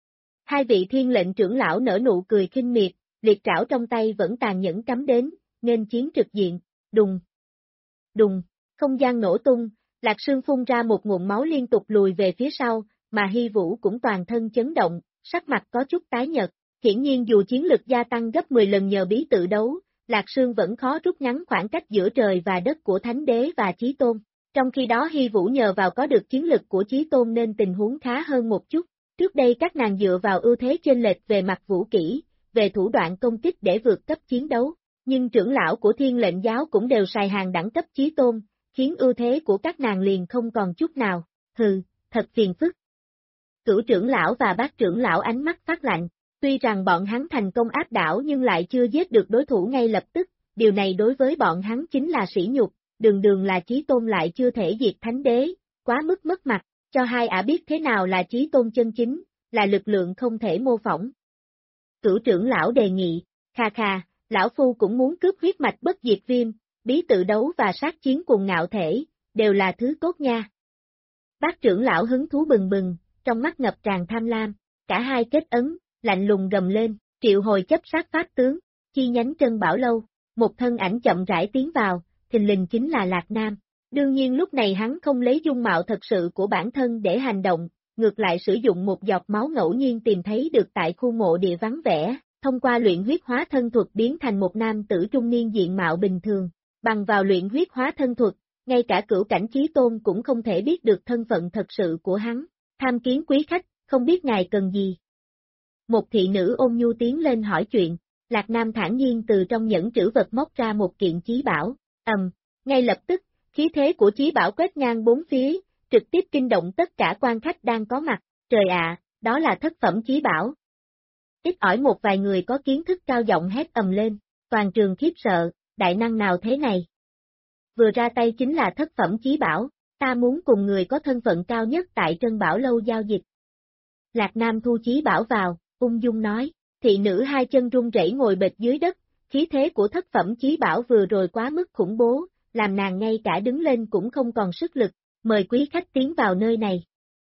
Hai vị Thiên Lệnh trưởng lão nở nụ cười khinh miệt, liệt trảo trong tay vẫn tàn nhẫn cắm đến, nên chiến trực diện, đùng, đùng, không gian nổ tung, Lạc Sương phun ra một nguồn máu liên tục lùi về phía sau, mà Hy Vũ cũng toàn thân chấn động, sắc mặt có chút tái nhợt. Hiển nhiên dù chiến lực gia tăng gấp 10 lần nhờ bí tự đấu, Lạc Sương vẫn khó rút ngắn khoảng cách giữa trời và đất của Thánh Đế và Chí Tôn. Trong khi đó Hy Vũ nhờ vào có được chiến lực của Chí Tôn nên tình huống khá hơn một chút. Trước đây các nàng dựa vào ưu thế chênh lệch về mặt vũ kỹ, về thủ đoạn công kích để vượt cấp chiến đấu, nhưng trưởng lão của Thiên Lệnh giáo cũng đều xài hàng đẳng cấp Chí Tôn, khiến ưu thế của các nàng liền không còn chút nào. Hừ, thật phiền phức. Cửu trưởng lão và bác trưởng lão ánh mắt phát lạnh. Tuy rằng bọn hắn thành công áp đảo nhưng lại chưa giết được đối thủ ngay lập tức, điều này đối với bọn hắn chính là sỉ nhục, đường đường là Chí Tôn lại chưa thể diệt Thánh Đế, quá mức mất mặt, cho hai ả biết thế nào là Chí Tôn chân chính, là lực lượng không thể mô phỏng. Cửu trưởng lão đề nghị, kha, lão phu cũng muốn cướp huyết mạch bất diệt viêm, bí tự đấu và sát chiến cùng ngạo thể, đều là thứ tốt nha. Bác trưởng lão hứng thú bừng bừng, trong mắt ngập tràn tham lam, cả hai kết ấn, lạnh lùng gầm lên, triệu hồi chấp sát pháp tướng, chi nhánh Trân Bảo Lâu, một thân ảnh chậm rãi tiến vào, thình lình chính là Lạc Nam. Đương nhiên lúc này hắn không lấy dung mạo thật sự của bản thân để hành động, ngược lại sử dụng một giọt máu ngẫu nhiên tìm thấy được tại khu mộ địa vắng vẻ, thông qua luyện huyết hóa thân thuật biến thành một nam tử trung niên diện mạo bình thường. Bằng vào luyện huyết hóa thân thuật, ngay cả cửu cảnh Chí Tôn cũng không thể biết được thân phận thật sự của hắn. Tham kiến quý khách, không biết ngài cần gì. Một thị nữ ôn nhu tiến lên hỏi chuyện, Lạc Nam thản nhiên từ trong nhẫn trữ vật móc ra một kiện chí bảo, ngay lập tức, khí thế của chí bảo quét ngang bốn phía, trực tiếp kinh động tất cả quan khách đang có mặt, trời ạ, đó là thất phẩm chí bảo. Ít ỏi một vài người có kiến thức cao giọng hét ầm lên, toàn trường khiếp sợ, đại năng nào thế này? Vừa ra tay chính là thất phẩm chí bảo, ta muốn cùng người có thân phận cao nhất tại Trân Bảo Lâu giao dịch. Lạc Nam thu chí bảo vào, ung dung nói, thị nữ hai chân run rẩy ngồi bệt dưới đất, khí thế của thất phẩm chí bảo vừa rồi quá mức khủng bố, làm nàng ngay cả đứng lên cũng không còn sức lực, mời quý khách tiến vào nơi này.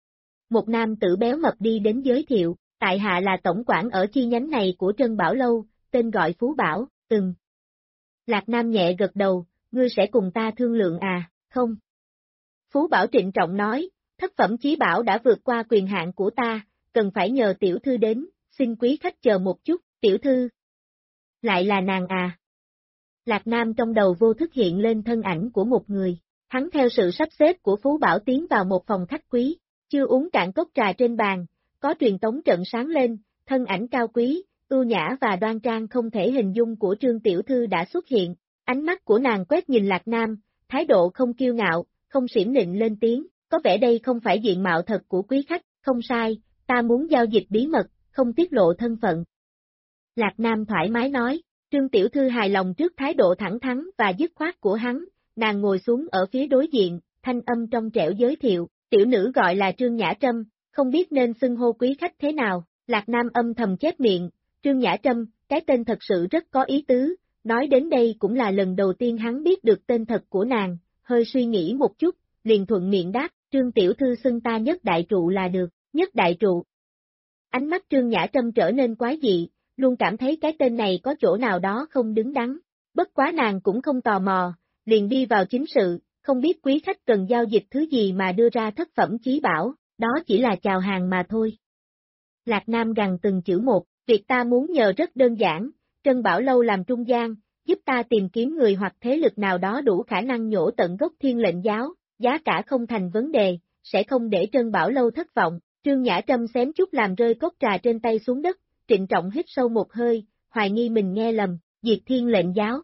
Một nam tử béo mập đi đến giới thiệu, tại hạ là tổng quản ở chi nhánh này của Trân Bảo Lâu, tên gọi Phú Bảo, Lạc Nam nhẹ gật đầu, ngươi sẽ cùng ta thương lượng à, không? Phú Bảo trịnh trọng nói, thất phẩm chí bảo đã vượt qua quyền hạn của ta, cần phải nhờ tiểu thư đến, xin quý khách chờ một chút, tiểu thư. Lại là nàng à. Lạc Nam trong đầu vô thức hiện lên thân ảnh của một người, hắn theo sự sắp xếp của Phú Bảo tiến vào một phòng khách quý, chưa uống cạn cốc trà trên bàn, có truyền tống trận sáng lên, thân ảnh cao quý, ưu nhã và đoan trang không thể hình dung của Trương tiểu thư đã xuất hiện, ánh mắt của nàng quét nhìn Lạc Nam, thái độ không kiêu ngạo, không xiểm nịnh lên tiếng, có vẻ đây không phải diện mạo thật của quý khách, không sai, ta muốn giao dịch bí mật, không tiết lộ thân phận. Lạc Nam thoải mái nói, Trương tiểu thư hài lòng trước thái độ thẳng thắn và dứt khoát của hắn, nàng ngồi xuống ở phía đối diện, thanh âm trong trẻo giới thiệu, tiểu nữ gọi là Trương Nhã Trâm, không biết nên xưng hô quý khách thế nào, Lạc Nam âm thầm chép miệng, Trương Nhã Trâm, cái tên thật sự rất có ý tứ, nói đến đây cũng là lần đầu tiên hắn biết được tên thật của nàng, hơi suy nghĩ một chút, liền thuận miệng đáp, Trương tiểu thư xưng ta Nhất Đại Trụ là được, Nhất Đại Trụ. Ánh mắt Trương Nhã Trâm trở nên quái dị, luôn cảm thấy cái tên này có chỗ nào đó không đứng đắn, bất quá nàng cũng không tò mò, liền đi vào chính sự, không biết quý khách cần giao dịch thứ gì mà đưa ra thất phẩm chí bảo, đó chỉ là chào hàng mà thôi. Lạc Nam gằn từng chữ một, việc ta muốn nhờ rất đơn giản, Trân Bảo Lâu làm trung gian, giúp ta tìm kiếm người hoặc thế lực nào đó đủ khả năng nhổ tận gốc Thiên Lệnh Giáo, giá cả không thành vấn đề, sẽ không để Trân Bảo Lâu thất vọng. Trương Nhã Trâm xém chút làm rơi cốc trà trên tay xuống đất, trịnh trọng hít sâu một hơi, hoài nghi mình nghe lầm, diệt Thiên Lệnh Giáo.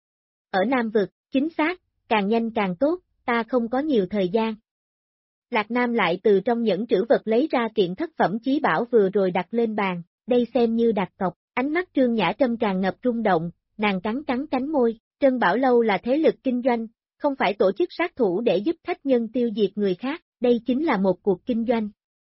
Ở Nam Vực, chính xác, càng nhanh càng tốt, ta không có nhiều thời gian. Lạc Nam lại từ trong nhẫn trữ vật lấy ra kiện thất phẩm chí bảo vừa rồi đặt lên bàn, đây xem như đặt cọc, ánh mắt Trương Nhã Trâm tràn ngập rung động, nàng cắn cánh môi, Trân Bảo Lâu là thế lực kinh doanh, không phải tổ chức sát thủ để giúp khách nhân tiêu diệt người khác, đây chính là một cuộc kinh doanh.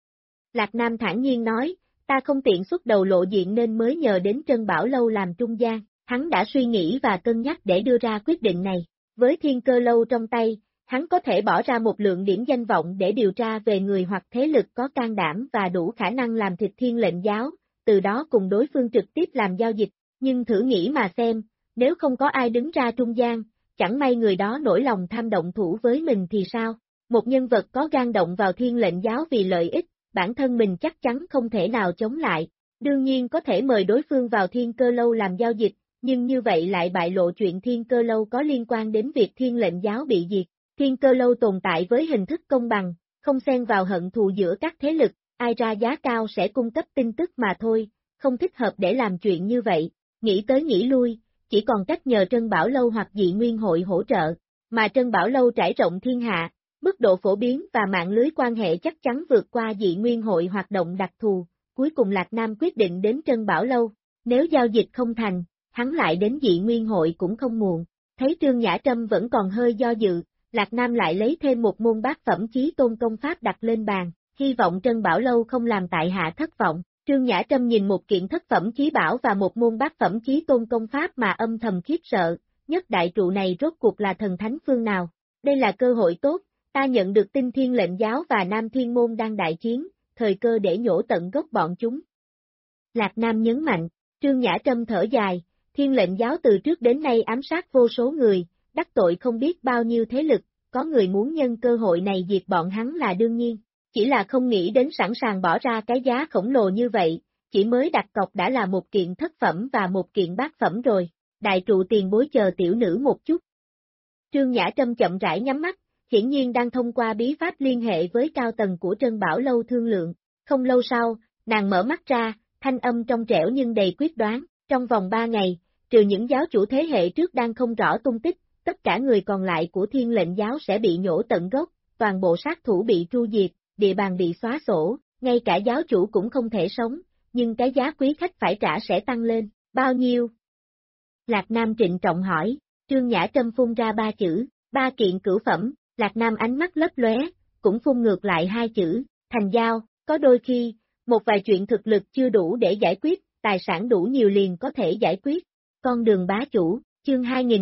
Lạc Nam thản nhiên nói, ta không tiện xuất đầu lộ diện nên mới nhờ đến Trân Bảo Lâu làm trung gian, hắn đã suy nghĩ và cân nhắc để đưa ra quyết định này, với Thiên Cơ Lâu trong tay, hắn có thể bỏ ra một lượng điểm danh vọng để điều tra về người hoặc thế lực có can đảm và đủ khả năng làm thịt Thiên Lệnh Giáo, từ đó cùng đối phương trực tiếp làm giao dịch, nhưng thử nghĩ mà xem, nếu không có ai đứng ra trung gian, chẳng may người đó nổi lòng tham động thủ với mình thì sao? Một nhân vật có gan động vào Thiên Lệnh Giáo vì lợi ích, bản thân mình chắc chắn không thể nào chống lại, đương nhiên có thể mời đối phương vào Thiên Cơ Lâu làm giao dịch, nhưng như vậy lại bại lộ chuyện Thiên Cơ Lâu có liên quan đến việc Thiên Lệnh Giáo bị diệt. Thiên Cơ Lâu tồn tại với hình thức công bằng, không xen vào hận thù giữa các thế lực, ai ra giá cao sẽ cung cấp tin tức mà thôi, không thích hợp để làm chuyện như vậy, nghĩ tới nghĩ lui, chỉ còn cách nhờ Trân Bảo Lâu hoặc Dị Nguyên Hội hỗ trợ, mà Trân Bảo Lâu trải rộng thiên hạ, mức độ phổ biến và mạng lưới quan hệ chắc chắn vượt qua Dị Nguyên Hội hoạt động đặc thù, cuối cùng Lạc Nam quyết định đến Trân Bảo Lâu, nếu giao dịch không thành, hắn lại đến Dị Nguyên Hội cũng không muộn, thấy Trương Nhã Trâm vẫn còn hơi do dự. Lạc Nam lại lấy thêm một môn bát phẩm chí tôn công pháp đặt lên bàn, hy vọng Trân Bảo Lâu không làm tại hạ thất vọng. Trương Nhã Trâm nhìn một kiện thất phẩm chí bảo và một môn bát phẩm chí tôn công pháp mà âm thầm khiếp sợ, Nhất Đại Trụ này rốt cuộc là thần thánh phương nào? Đây là cơ hội tốt, ta nhận được tin Thiên Lệnh Giáo và Nam Thiên Môn đang đại chiến, thời cơ để nhổ tận gốc bọn chúng. Lạc Nam nhấn mạnh, Trương Nhã Trâm thở dài, Thiên Lệnh Giáo từ trước đến nay ám sát vô số người, đắc tội không biết bao nhiêu thế lực, có người muốn nhân cơ hội này diệt bọn hắn là đương nhiên, chỉ là không nghĩ đến sẵn sàng bỏ ra cái giá khổng lồ như vậy, chỉ mới đặt cọc đã là một kiện thất phẩm và một kiện bát phẩm rồi, đại trụ tiền bối chờ tiểu nữ một chút. Trương Nhã Trâm chậm rãi nhắm mắt, hiển nhiên đang thông qua bí pháp liên hệ với cao tầng của Trân Bảo Lâu thương lượng, không lâu sau, nàng mở mắt ra, thanh âm trong trẻo nhưng đầy quyết đoán, trong vòng 3 ngày, trừ những giáo chủ thế hệ trước đang không rõ tung tích, tất cả người còn lại của Thiên Lệnh Giáo sẽ bị nhổ tận gốc, toàn bộ sát thủ bị tru diệt, địa bàn bị xóa sổ, ngay cả giáo chủ cũng không thể sống, nhưng cái giá quý khách phải trả sẽ tăng lên, bao nhiêu? Lạc Nam trịnh trọng hỏi, Trương Nhã Trâm phun ra 3 chữ, 3 kiện cửu phẩm, Lạc Nam ánh mắt lấp lóe, cũng phun ngược lại 2 chữ, thành giao, có đôi khi, một vài chuyện thực lực chưa đủ để giải quyết, tài sản đủ nhiều liền có thể giải quyết, con đường bá chủ. Chương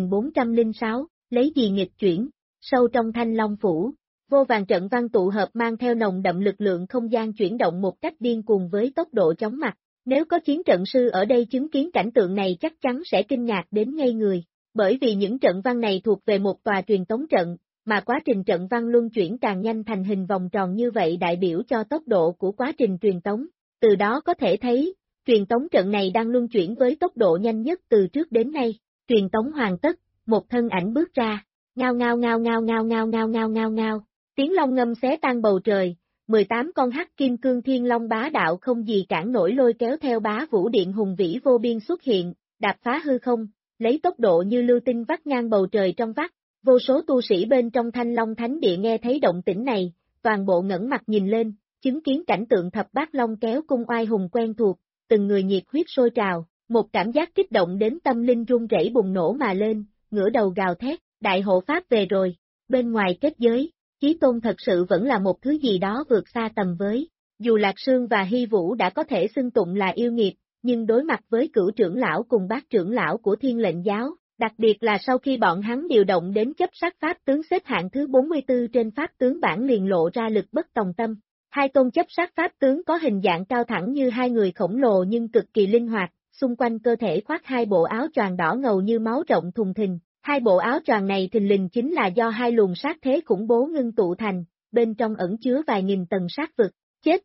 2406, lấy gì nghịch chuyển, sâu trong Thanh Long Phủ, vô vàng trận văn tụ hợp mang theo nồng đậm lực lượng không gian chuyển động một cách điên cuồng với tốc độ chóng mặt, nếu có chiến trận sư ở đây chứng kiến cảnh tượng này chắc chắn sẽ kinh ngạc đến ngây người, bởi vì những trận văn này thuộc về một tòa truyền tống trận, mà quá trình trận văn luân chuyển càng nhanh thành hình vòng tròn như vậy đại biểu cho tốc độ của quá trình truyền tống. Từ đó có thể thấy, truyền tống trận này đang luân chuyển với tốc độ nhanh nhất từ trước đến nay. Truyền tống hoàn tất, một thân ảnh bước ra, ngao ngao ngao ngao ngao ngao ngao ngao ngao ngao, tiếng long ngâm xé tan bầu trời, 18 con hắc kim cương thiên long bá đạo không gì cản nổi lôi kéo theo bá vũ điện hùng vĩ vô biên xuất hiện, đạp phá hư không, lấy tốc độ như lưu tinh vắt ngang bầu trời trong vắt. Vô số tu sĩ bên trong Thanh Long Thánh Địa nghe thấy động tĩnh này, toàn bộ ngẩng mặt nhìn lên, chứng kiến cảnh tượng thập bát long kéo cung oai hùng quen thuộc, từng người nhiệt huyết sôi trào, một cảm giác kích động đến tâm linh run rẩy bùng nổ mà lên, ngửa đầu gào thét, đại hộ pháp về rồi, bên ngoài kết giới, Chí Tôn thật sự vẫn là một thứ gì đó vượt xa tầm với. Dù Lạc Sương và Hy Vũ đã có thể xưng tụng là yêu nghiệt, nhưng đối mặt với cửu trưởng lão cùng bát trưởng lão của Thiên Lệnh Giáo, đặc biệt là sau khi bọn hắn điều động đến chấp sát pháp tướng xếp hạng thứ 44 trên pháp tướng bảng liền lộ ra lực bất tòng tâm. Hai tôn chấp sát pháp tướng có hình dạng cao thẳng như hai người khổng lồ nhưng cực kỳ linh hoạt, xung quanh cơ thể khoác hai bộ áo choàng đỏ ngầu như máu rộng thùng thình. Hai bộ áo choàng này thình lình chính là do hai luồng sát thế khủng bố ngưng tụ thành, bên trong ẩn chứa vài nghìn tầng sát vực. Chết!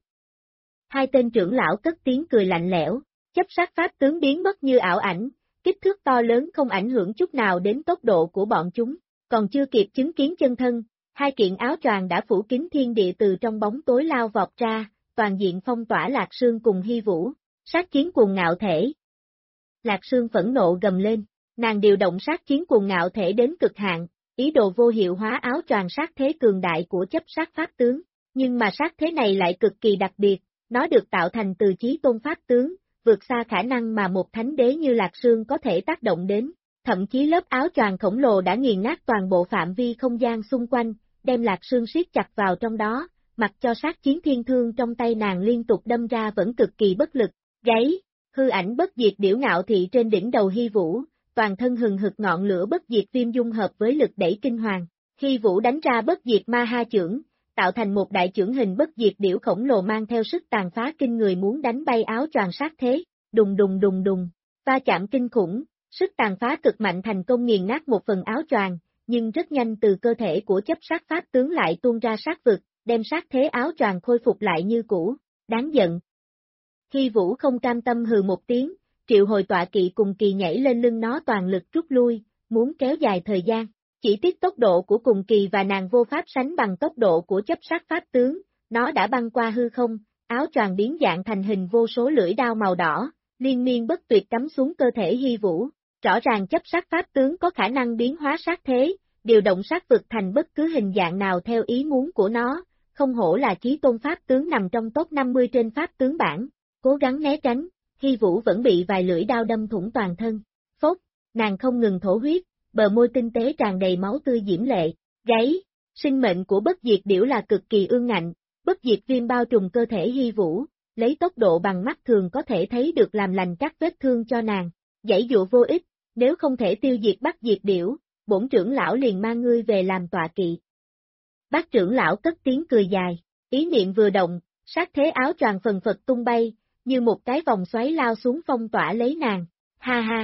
Hai tên trưởng lão cất tiếng cười lạnh lẽo, chấp sát pháp tướng biến mất như ảo ảnh, kích thước to lớn không ảnh hưởng chút nào đến tốc độ của bọn chúng, còn chưa kịp chứng kiến chân thân, hai kiện áo choàng đã phủ kín thiên địa từ trong bóng tối lao vọt ra, toàn diện phong tỏa Lạc Sương cùng Hy Vũ, sát chiến cuồng ngạo thể. Lạc Sương phẫn nộ gầm lên, nàng điều động sát chiến cuồng ngạo thể đến cực hạn, ý đồ vô hiệu hóa áo choàng sát thế cường đại của chấp sát pháp tướng, nhưng mà sát thế này lại cực kỳ đặc biệt, nó được tạo thành từ chí tôn pháp tướng, vượt xa khả năng mà một thánh đế như Lạc Sương có thể tác động đến, thậm chí lớp áo choàng khổng lồ đã nghiền nát toàn bộ phạm vi không gian xung quanh, đem Lạc Sương siết chặt vào trong đó, mặc cho sát chiến thiên thương trong tay nàng liên tục đâm ra vẫn cực kỳ bất lực. Gáy, hư ảnh bất diệt điểu ngạo thị trên đỉnh đầu Hy Vũ, toàn thân hừng hực ngọn lửa bất diệt viêm dung hợp với lực đẩy kinh hoàng. Hy Vũ đánh ra bất diệt ma ha chưởng, tạo thành một đại chưởng hình bất diệt điểu khổng lồ mang theo sức tàn phá kinh người muốn đánh bay áo choàng sát thế, đùng đùng đùng đùng, va chạm kinh khủng, sức tàn phá cực mạnh thành công nghiền nát một phần áo choàng, nhưng rất nhanh từ cơ thể của chấp sát pháp tướng lại tuôn ra sát vực, đem sát thế áo choàng khôi phục lại như cũ, đáng giận. Hy Vũ không cam tâm hừ một tiếng, triệu hồi tọa kỵ cùng kỳ nhảy lên lưng nó toàn lực rút lui, muốn kéo dài thời gian. Chỉ tiếc tốc độ của cùng kỳ và nàng vô pháp sánh bằng tốc độ của chấp sát pháp tướng, nó đã băng qua hư không, áo choàng biến dạng thành hình vô số lưỡi đao màu đỏ, liên miên bất tuyệt cắm xuống cơ thể Hy Vũ. Rõ ràng chấp sát pháp tướng có khả năng biến hóa sát thế, điều động sát vực thành bất cứ hình dạng nào theo ý muốn của nó, không hổ là chí tôn pháp tướng nằm trong top 50 trên pháp tướng bảng, cố gắng né tránh, Hy Vũ vẫn bị vài lưỡi đao đâm thủng toàn thân. Phốt, nàng không ngừng thổ huyết, bờ môi tinh tế tràn đầy máu tươi diễm lệ, gáy, sinh mệnh của bất diệt điểu là cực kỳ ương ngạnh, bất diệt viêm bao trùm cơ thể Hy Vũ, lấy tốc độ bằng mắt thường có thể thấy được làm lành các vết thương cho nàng, giãy dụa vô ích, nếu không thể tiêu diệt bất diệt điểu, bổn trưởng lão liền mang ngươi về làm tọa kỵ. Bác trưởng lão cất tiếng cười dài, ý niệm vừa động, sát thế áo choàng phần phật tung bay, như một cái vòng xoáy lao xuống phong tỏa lấy nàng, ha ha.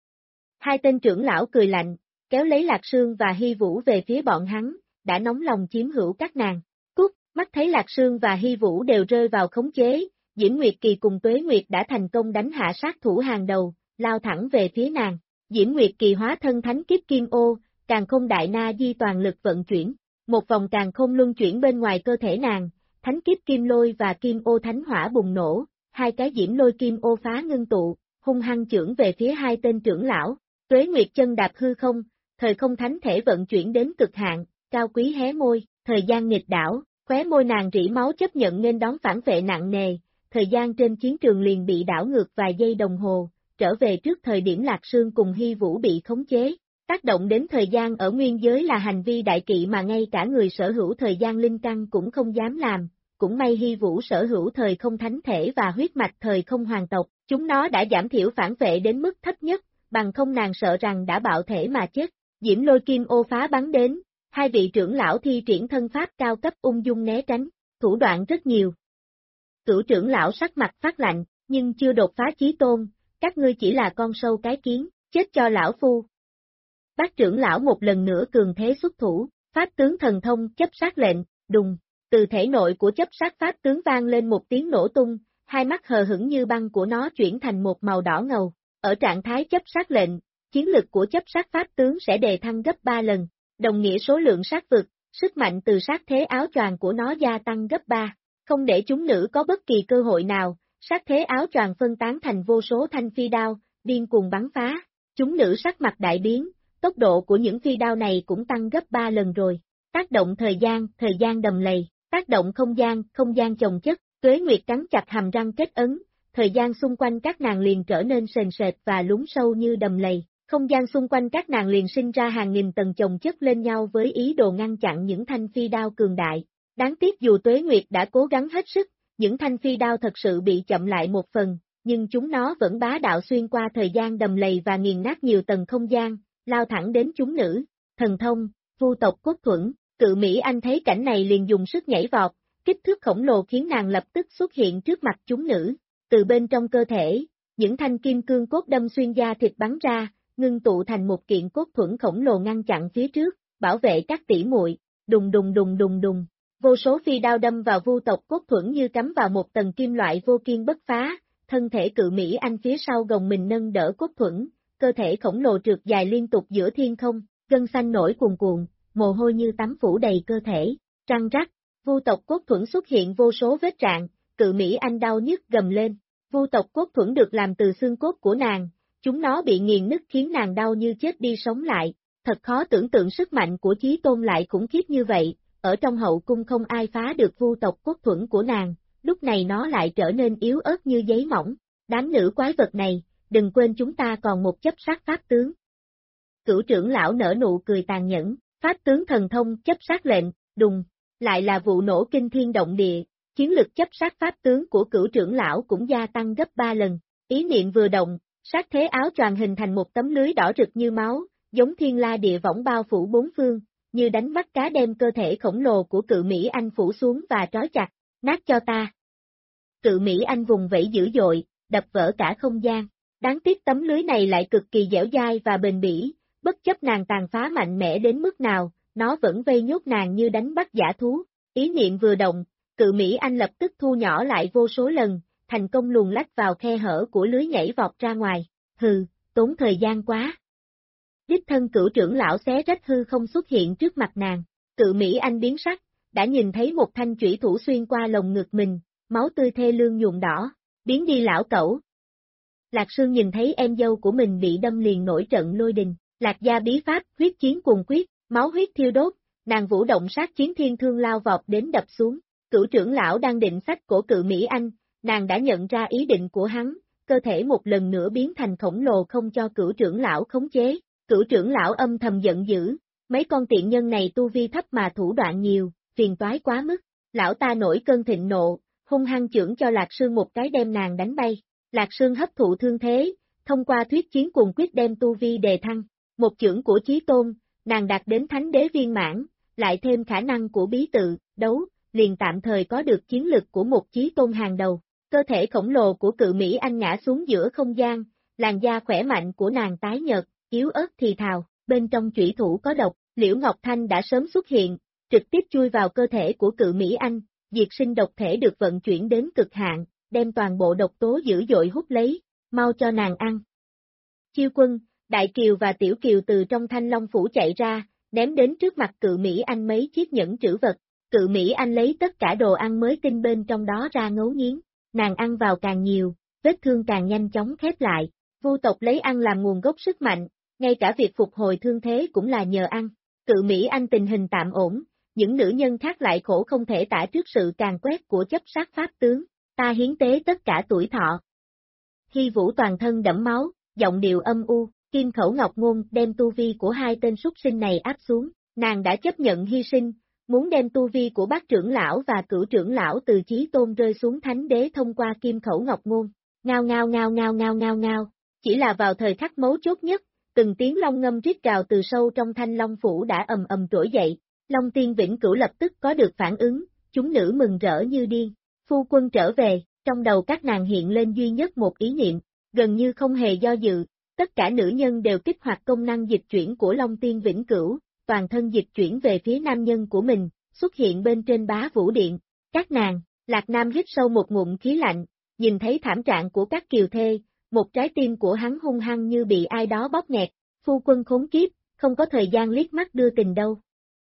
Hai tên trưởng lão cười lạnh, kéo lấy Lạc Sương và Hy Vũ về phía bọn hắn, đã nóng lòng chiếm hữu các nàng. Cút, mắt thấy Lạc Sương và Hy Vũ đều rơi vào khống chế, Diễm Nguyệt Kỳ cùng Tuế Nguyệt đã thành công đánh hạ sát thủ hàng đầu, lao thẳng về phía nàng. Diễm Nguyệt Kỳ hóa thân thánh kiếp kim ô, càn khôn đại na di toàn lực vận chuyển, một vòng càn khôn luân chuyển bên ngoài cơ thể nàng, thánh kiếp kim lôi và kim ô thánh hỏa bùng nổ, hai cái diễm lôi kim ô phá ngưng tụ, hung hăng chưởng về phía hai tên trưởng lão. Tuế Nguyệt chân đạp hư không, thời không thánh thể vận chuyển đến cực hạn, cao quý hé môi, thời gian nghịch đảo, khóe môi nàng rỉ máu chấp nhận nên đón phản vệ nặng nề, thời gian trên chiến trường liền bị đảo ngược vài giây đồng hồ, trở về trước thời điểm Lạc Sương cùng Hy Vũ bị khống chế. Tác động đến thời gian ở nguyên giới là hành vi đại kỵ mà ngay cả người sở hữu thời gian linh căn cũng không dám làm, cũng may Hy Vũ sở hữu thời không thánh thể và huyết mạch thời không hoàng tộc, chúng nó đã giảm thiểu phản vệ đến mức thấp nhất, bằng không nàng sợ rằng đã bạo thể mà chết. Diễm lôi kim ô phá bắn đến, hai vị trưởng lão thi triển thân pháp cao cấp ung dung né tránh, thủ đoạn rất nhiều. Cửu trưởng lão sắc mặt phát lạnh, nhưng chưa đột phá chí tôn, các ngươi chỉ là con sâu cái kiến, chết cho lão phu. Bác trưởng lão một lần nữa cường thế xuất thủ, Pháp tướng thần thông chấp sát lệnh, đùng, từ thể nội của chấp sát pháp tướng vang lên một tiếng nổ tung, hai mắt hờ hững như băng của nó chuyển thành một màu đỏ ngầu. Ở trạng thái chấp sát lệnh, chiến lực của chấp sát pháp tướng sẽ đề thăng gấp 3 lần, đồng nghĩa số lượng sát vực, sức mạnh từ sát thế áo choàng của nó gia tăng gấp 3, không để chúng nữ có bất kỳ cơ hội nào, sát thế áo choàng phân tán thành vô số thanh phi đao, điên cuồng bắn phá. Chúng nữ sắc mặt đại biến, tốc độ của những phi đao này cũng tăng gấp 3 lần rồi. Tác động thời gian đầm lầy, tác động không gian chồng chất, Tuế Nguyệt cắn chặt hàm răng kết ấn, thời gian xung quanh các nàng liền trở nên sền sệt và lún sâu như đầm lầy, không gian xung quanh các nàng liền sinh ra hàng nghìn tầng chồng chất lên nhau với ý đồ ngăn chặn những thanh phi đao cường đại. Đáng tiếc dù Tuế Nguyệt đã cố gắng hết sức, những thanh phi đao thật sự bị chậm lại một phần, nhưng chúng nó vẫn bá đạo xuyên qua thời gian đầm lầy và nghiền nát nhiều tầng không gian, lao thẳng đến chúng nữ. Thần thông, vu tộc cốt thuẫn, Cự Mỹ Anh thấy cảnh này liền dùng sức nhảy vọt, kích thước khổng lồ khiến nàng lập tức xuất hiện trước mặt chúng nữ. Từ bên trong cơ thể, những thanh kim cương cốt đâm xuyên da thịt bắn ra, ngưng tụ thành một kiện cốt thuẫn khổng lồ ngăn chặn phía trước, bảo vệ các tỷ muội. Đùng đùng đùng đùng đùng. Vô số phi đao đâm vào vu tộc cốt thuẫn như cắm vào một tầng kim loại vô kiên bất phá, thân thể Cự Mỹ Anh phía sau gồng mình nâng đỡ cốt thuẫn, cơ thể khổng lồ trượt dài liên tục giữa thiên không, gân xanh nổi cuồn cuộn, mồ hôi như tắm phủ đầy cơ thể. Răng rắc, vu tộc cốt thuẫn xuất hiện vô số vết rạn, Cự Mỹ Anh đau nhức gầm lên. Vu tộc cốt thuẫn được làm từ xương cốt của nàng, chúng nó bị nghiền nứt khiến nàng đau như chết đi sống lại. Thật khó tưởng tượng sức mạnh của Chí Tôn lại khủng khiếp như vậy, ở trong hậu cung không ai phá được vu tộc cốt thuẫn của nàng, lúc này nó lại trở nên yếu ớt như giấy mỏng. Đám nữ quái vật này, đừng quên chúng ta còn một chấp sát pháp tướng. Cửu trưởng lão nở nụ cười tàn nhẫn, pháp tướng thần thông chấp sát lệnh, đùng, lại là vụ nổ kinh thiên động địa, chiến lực chấp sát pháp tướng của cửu trưởng lão cũng gia tăng gấp 3 lần. Ý niệm vừa động, sát thế áo choàng hình thành một tấm lưới đỏ rực như máu, giống thiên la địa võng bao phủ bốn phương, như đánh bắt cá đem cơ thể khổng lồ của Cự Mỹ Anh phủ xuống và trói chặt, nát cho ta. Cự Mỹ Anh vùng vẫy dữ dội, đập vỡ cả không gian. Đáng tiếc tấm lưới này lại cực kỳ dẻo dai và bền bỉ, bất chấp nàng tàn phá mạnh mẽ đến mức nào, nó vẫn vây nhốt nàng như đánh bắt dã thú. Ý niệm vừa động, Cự Mỹ Anh lập tức thu nhỏ lại vô số lần, thành công luồn lách vào khe hở của lưới nhảy vọt ra ngoài. Hừ, tốn thời gian quá. Đích thân cửu trưởng lão xé rách hư không xuất hiện trước mặt nàng. Cự Mỹ Anh biến sắc, đã nhìn thấy một thanh chủy thủ xuyên qua lồng ngực mình, máu tươi thê lương nhuộm đỏ. Biến đi lão cẩu. Lạc Sương nhìn thấy em dâu của mình bị đâm liền nổi trận lôi đình. Lạc gia bí pháp, huyết chiến cùng quyết, máu huyết thiêu đốt, nàng vũ động sát chiến thiên thương lao vọt đến đập xuống. Cửu trưởng lão đang định xách cổ Cự Mỹ Anh, nàng đã nhận ra ý định của hắn, cơ thể một lần nữa biến thành khổng lồ không cho cửu trưởng lão khống chế. Cửu trưởng lão âm thầm giận dữ, mấy con tiện nhân này tu vi thấp mà thủ đoạn nhiều, phiền toái quá mức. Lão ta nổi cơn thịnh nộ, hung hăng chưởng cho Lạc Sương một cái đem nàng đánh bay. Lạc Sương hấp thụ thương thế, thông qua thuyết chiến cùng quyết đem tu vi đề thăng. Một chưởng của Chí Tôn, nàng đạt đến thánh đế viên mãn, lại thêm khả năng của bí tự, đấu, liền tạm thời có được chiến lực của một Chí Tôn hàng đầu. Cơ thể khổng lồ của Cự Mỹ Anh ngã xuống giữa không gian, làn da khỏe mạnh của nàng tái nhợt, yếu ớt thì thào, bên trong chủy thủ có độc. Liễu Ngọc Thanh đã sớm xuất hiện, trực tiếp chui vào cơ thể của Cự Mỹ Anh, diệt sinh độc thể được vận chuyển đến cực hạn, đem toàn bộ độc tố dữ dội hút lấy, mau cho nàng ăn. Chiêu Quân, Đại Kiều và Tiểu Kiều từ trong Thanh Long Phủ chạy ra, ném đến trước mặt Cự Mỹ Anh mấy chiếc nhẫn trữ vật. Cự Mỹ Anh lấy tất cả đồ ăn mới tinh bên trong đó ra ngấu nghiến, nàng ăn vào càng nhiều, vết thương càng nhanh chóng khép lại. Vu tộc lấy ăn làm nguồn gốc sức mạnh, ngay cả việc phục hồi thương thế cũng là nhờ ăn. Cự Mỹ Anh tình hình tạm ổn, những nữ nhân khác lại khổ không thể tả trước sự càn quét của chấp sát pháp tướng. Ta hiến tế tất cả tuổi thọ. Hy Vũ toàn thân đẫm máu, giọng điệu âm u, Kim Khẩu Ngọc Ngôn đem tu vi của hai tên súc sinh này áp xuống, nàng đã chấp nhận hy sinh, muốn đem tu vi của bác trưởng lão và cửu trưởng lão từ Chí Tôn rơi xuống thánh đế thông qua Kim Khẩu Ngọc Ngôn. Ngao ngao ngao ngao ngao ngao ngao, chỉ là vào thời khắc mấu chốt nhất, từng tiếng long ngâm rít gào từ sâu trong Thanh Long Phủ đã ầm ầm trỗi dậy. Long Tiên Vĩnh Cửu lập tức có được phản ứng, chúng nữ mừng rỡ như điên. Phu quân trở về, trong đầu các nàng hiện lên duy nhất một ý niệm, gần như không hề do dự, tất cả nữ nhân đều kích hoạt công năng dịch chuyển của Long Tiên Vĩnh Cửu, toàn thân dịch chuyển về phía nam nhân của mình, xuất hiện bên trên Bá Vũ Điện. Các nàng, Lạc Nam hít sâu một ngụm khí lạnh, nhìn thấy thảm trạng của các kiều thê, một trái tim của hắn hung hăng như bị ai đó bóp nghẹt, phu quân khốn kiếp, không có thời gian liếc mắt đưa tình đâu.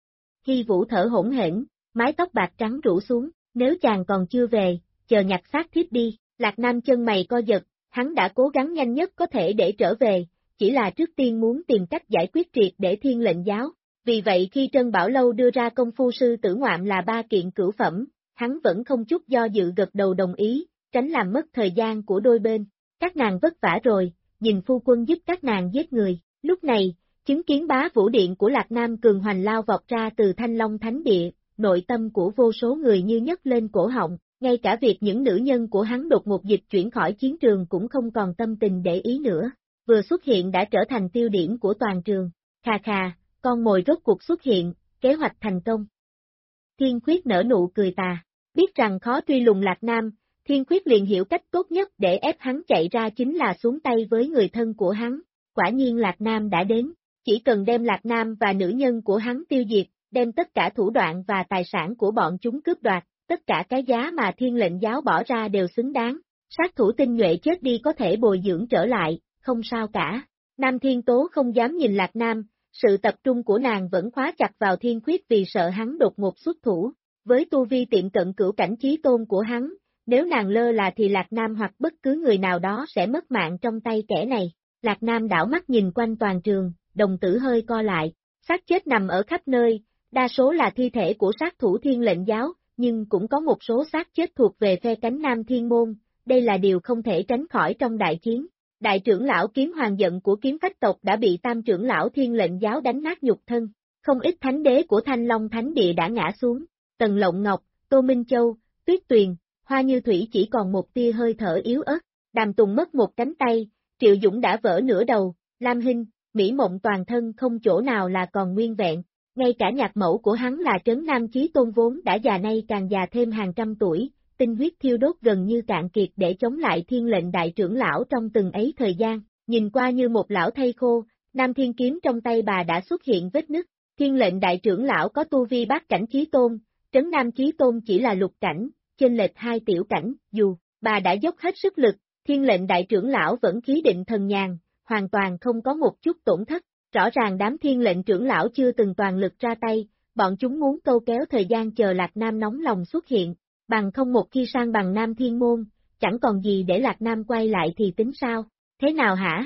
Hy Vũ thở hổn hển, mái tóc bạc trắng rủ xuống, nếu chàng còn chưa về, chờ nhặt xác thiếp đi. Lạc Nam chân mày co giật, hắn đã cố gắng nhanh nhất có thể để trở về, chỉ là trước tiên muốn tìm cách giải quyết triệt để Thiên Lệnh Giáo. Vì vậy khi Trân Bảo Lâu đưa ra công phu sư tử ngoạm là 3 kiện cửu phẩm, hắn vẫn không chút do dự gật đầu đồng ý, tránh làm mất thời gian của đôi bên. Các nàng vất vả rồi, nhìn phu quân giúp các nàng giết người. Lúc này, chứng kiến Bá Vũ Điện của Lạc Nam cường hoành lao vọt ra từ Thanh Long Thánh Địa, nội tâm của vô số người như nhấc lên cổ họng, ngay cả việc những nữ nhân của hắn đột ngột dịch chuyển khỏi chiến trường cũng không còn tâm tình để ý nữa. Vừa xuất hiện đã trở thành tiêu điểm của toàn trường. Khà khà, con mồi rốt cuộc xuất hiện, kế hoạch thành công. Thiên Khuyết nở nụ cười tà, biết rằng khó truy lùng Lạc Nam, Thiên Khuyết liền hiểu cách tốt nhất để ép hắn chạy ra chính là xuống tay với người thân của hắn. Quả nhiên Lạc Nam đã đến, chỉ cần đem Lạc Nam và nữ nhân của hắn tiêu diệt, đem tất cả thủ đoạn và tài sản của bọn chúng cướp đoạt, tất cả cái giá mà Thiên Lệnh Giáo bỏ ra đều xứng đáng. Sát thủ tinh nhuệ chết đi có thể bồi dưỡng trở lại, không sao cả. Nam Thiên Tố không dám nhìn Lạc Nam, sự tập trung của nàng vẫn khóa chặt vào Thiên Khuyết vì sợ hắn đột ngột xuất thủ. Với tu vi tiệm cận cửu cảnh chí tôn của hắn, nếu nàng lơ là thì Lạc Nam hoặc bất cứ người nào đó sẽ mất mạng trong tay kẻ này. Lạc Nam đảo mắt nhìn quanh toàn trường, đồng tử hơi co lại, xác chết nằm ở khắp nơi, đa số là thi thể của sát thủ Thiên Lệnh Giáo, nhưng cũng có một số xác chết thuộc về phe cánh Nam Thiên Môn, đây là điều không thể tránh khỏi trong đại chiến. Đại trưởng lão Kiếm Hoàng giận của Kiếm Phách tộc đã bị tam trưởng lão Thiên Lệnh Giáo đánh nát nhục thân, không ít thánh đế của Thanh Long Thánh Địa đã ngã xuống, Tần Lộng Ngọc, Tô Minh Châu, Tuyết Tuyền, Hoa Như Thủy chỉ còn một tia hơi thở yếu ớt, Đàm Tùng mất một cánh tay, Triệu Dũng đã vỡ nửa đầu, Lam Hinh, Mỹ Mộng toàn thân không chỗ nào là còn nguyên vẹn, ngay cả nhạc mẫu của hắn là Trấn Nam Chí Tôn vốn đã già nay càng già thêm hàng trăm tuổi, tinh huyết thiêu đốt gần như cạn kiệt để chống lại Thiên Lệnh đại trưởng lão trong từng ấy thời gian, nhìn qua như một lão thây khô, Nam Thiên Kiếm trong tay bà đã xuất hiện vết nứt. Thiên Lệnh đại trưởng lão có tu vi bát cảnh chí tôn, Trấn Nam Chí Tôn chỉ là lục cảnh, chênh lệch 2 tiểu cảnh, dù bà đã dốc hết sức lực, Thiên Lệnh đại trưởng lão vẫn khí định thần nhàn, hoàn toàn không có một chút tổn thất. Rõ ràng đám Thiên Lệnh trưởng lão chưa từng toàn lực ra tay, bọn chúng muốn câu kéo thời gian chờ Lạc Nam nóng lòng xuất hiện, bằng không một khi sang bằng Nam Thiên Môn, chẳng còn gì để Lạc Nam quay lại thì tính sao, thế nào hả?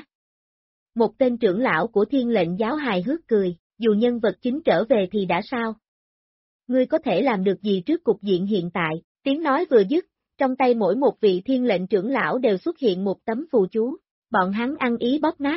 Một tên trưởng lão của Thiên Lệnh Giáo hài hước cười, dù nhân vật chính trở về thì đã sao? Ngươi có thể làm được gì trước cục diện hiện tại? Tiếng nói vừa dứt, trong tay mỗi một vị Thiên Lệnh trưởng lão đều xuất hiện một tấm phù chú, bọn hắn ăn ý bóp nát,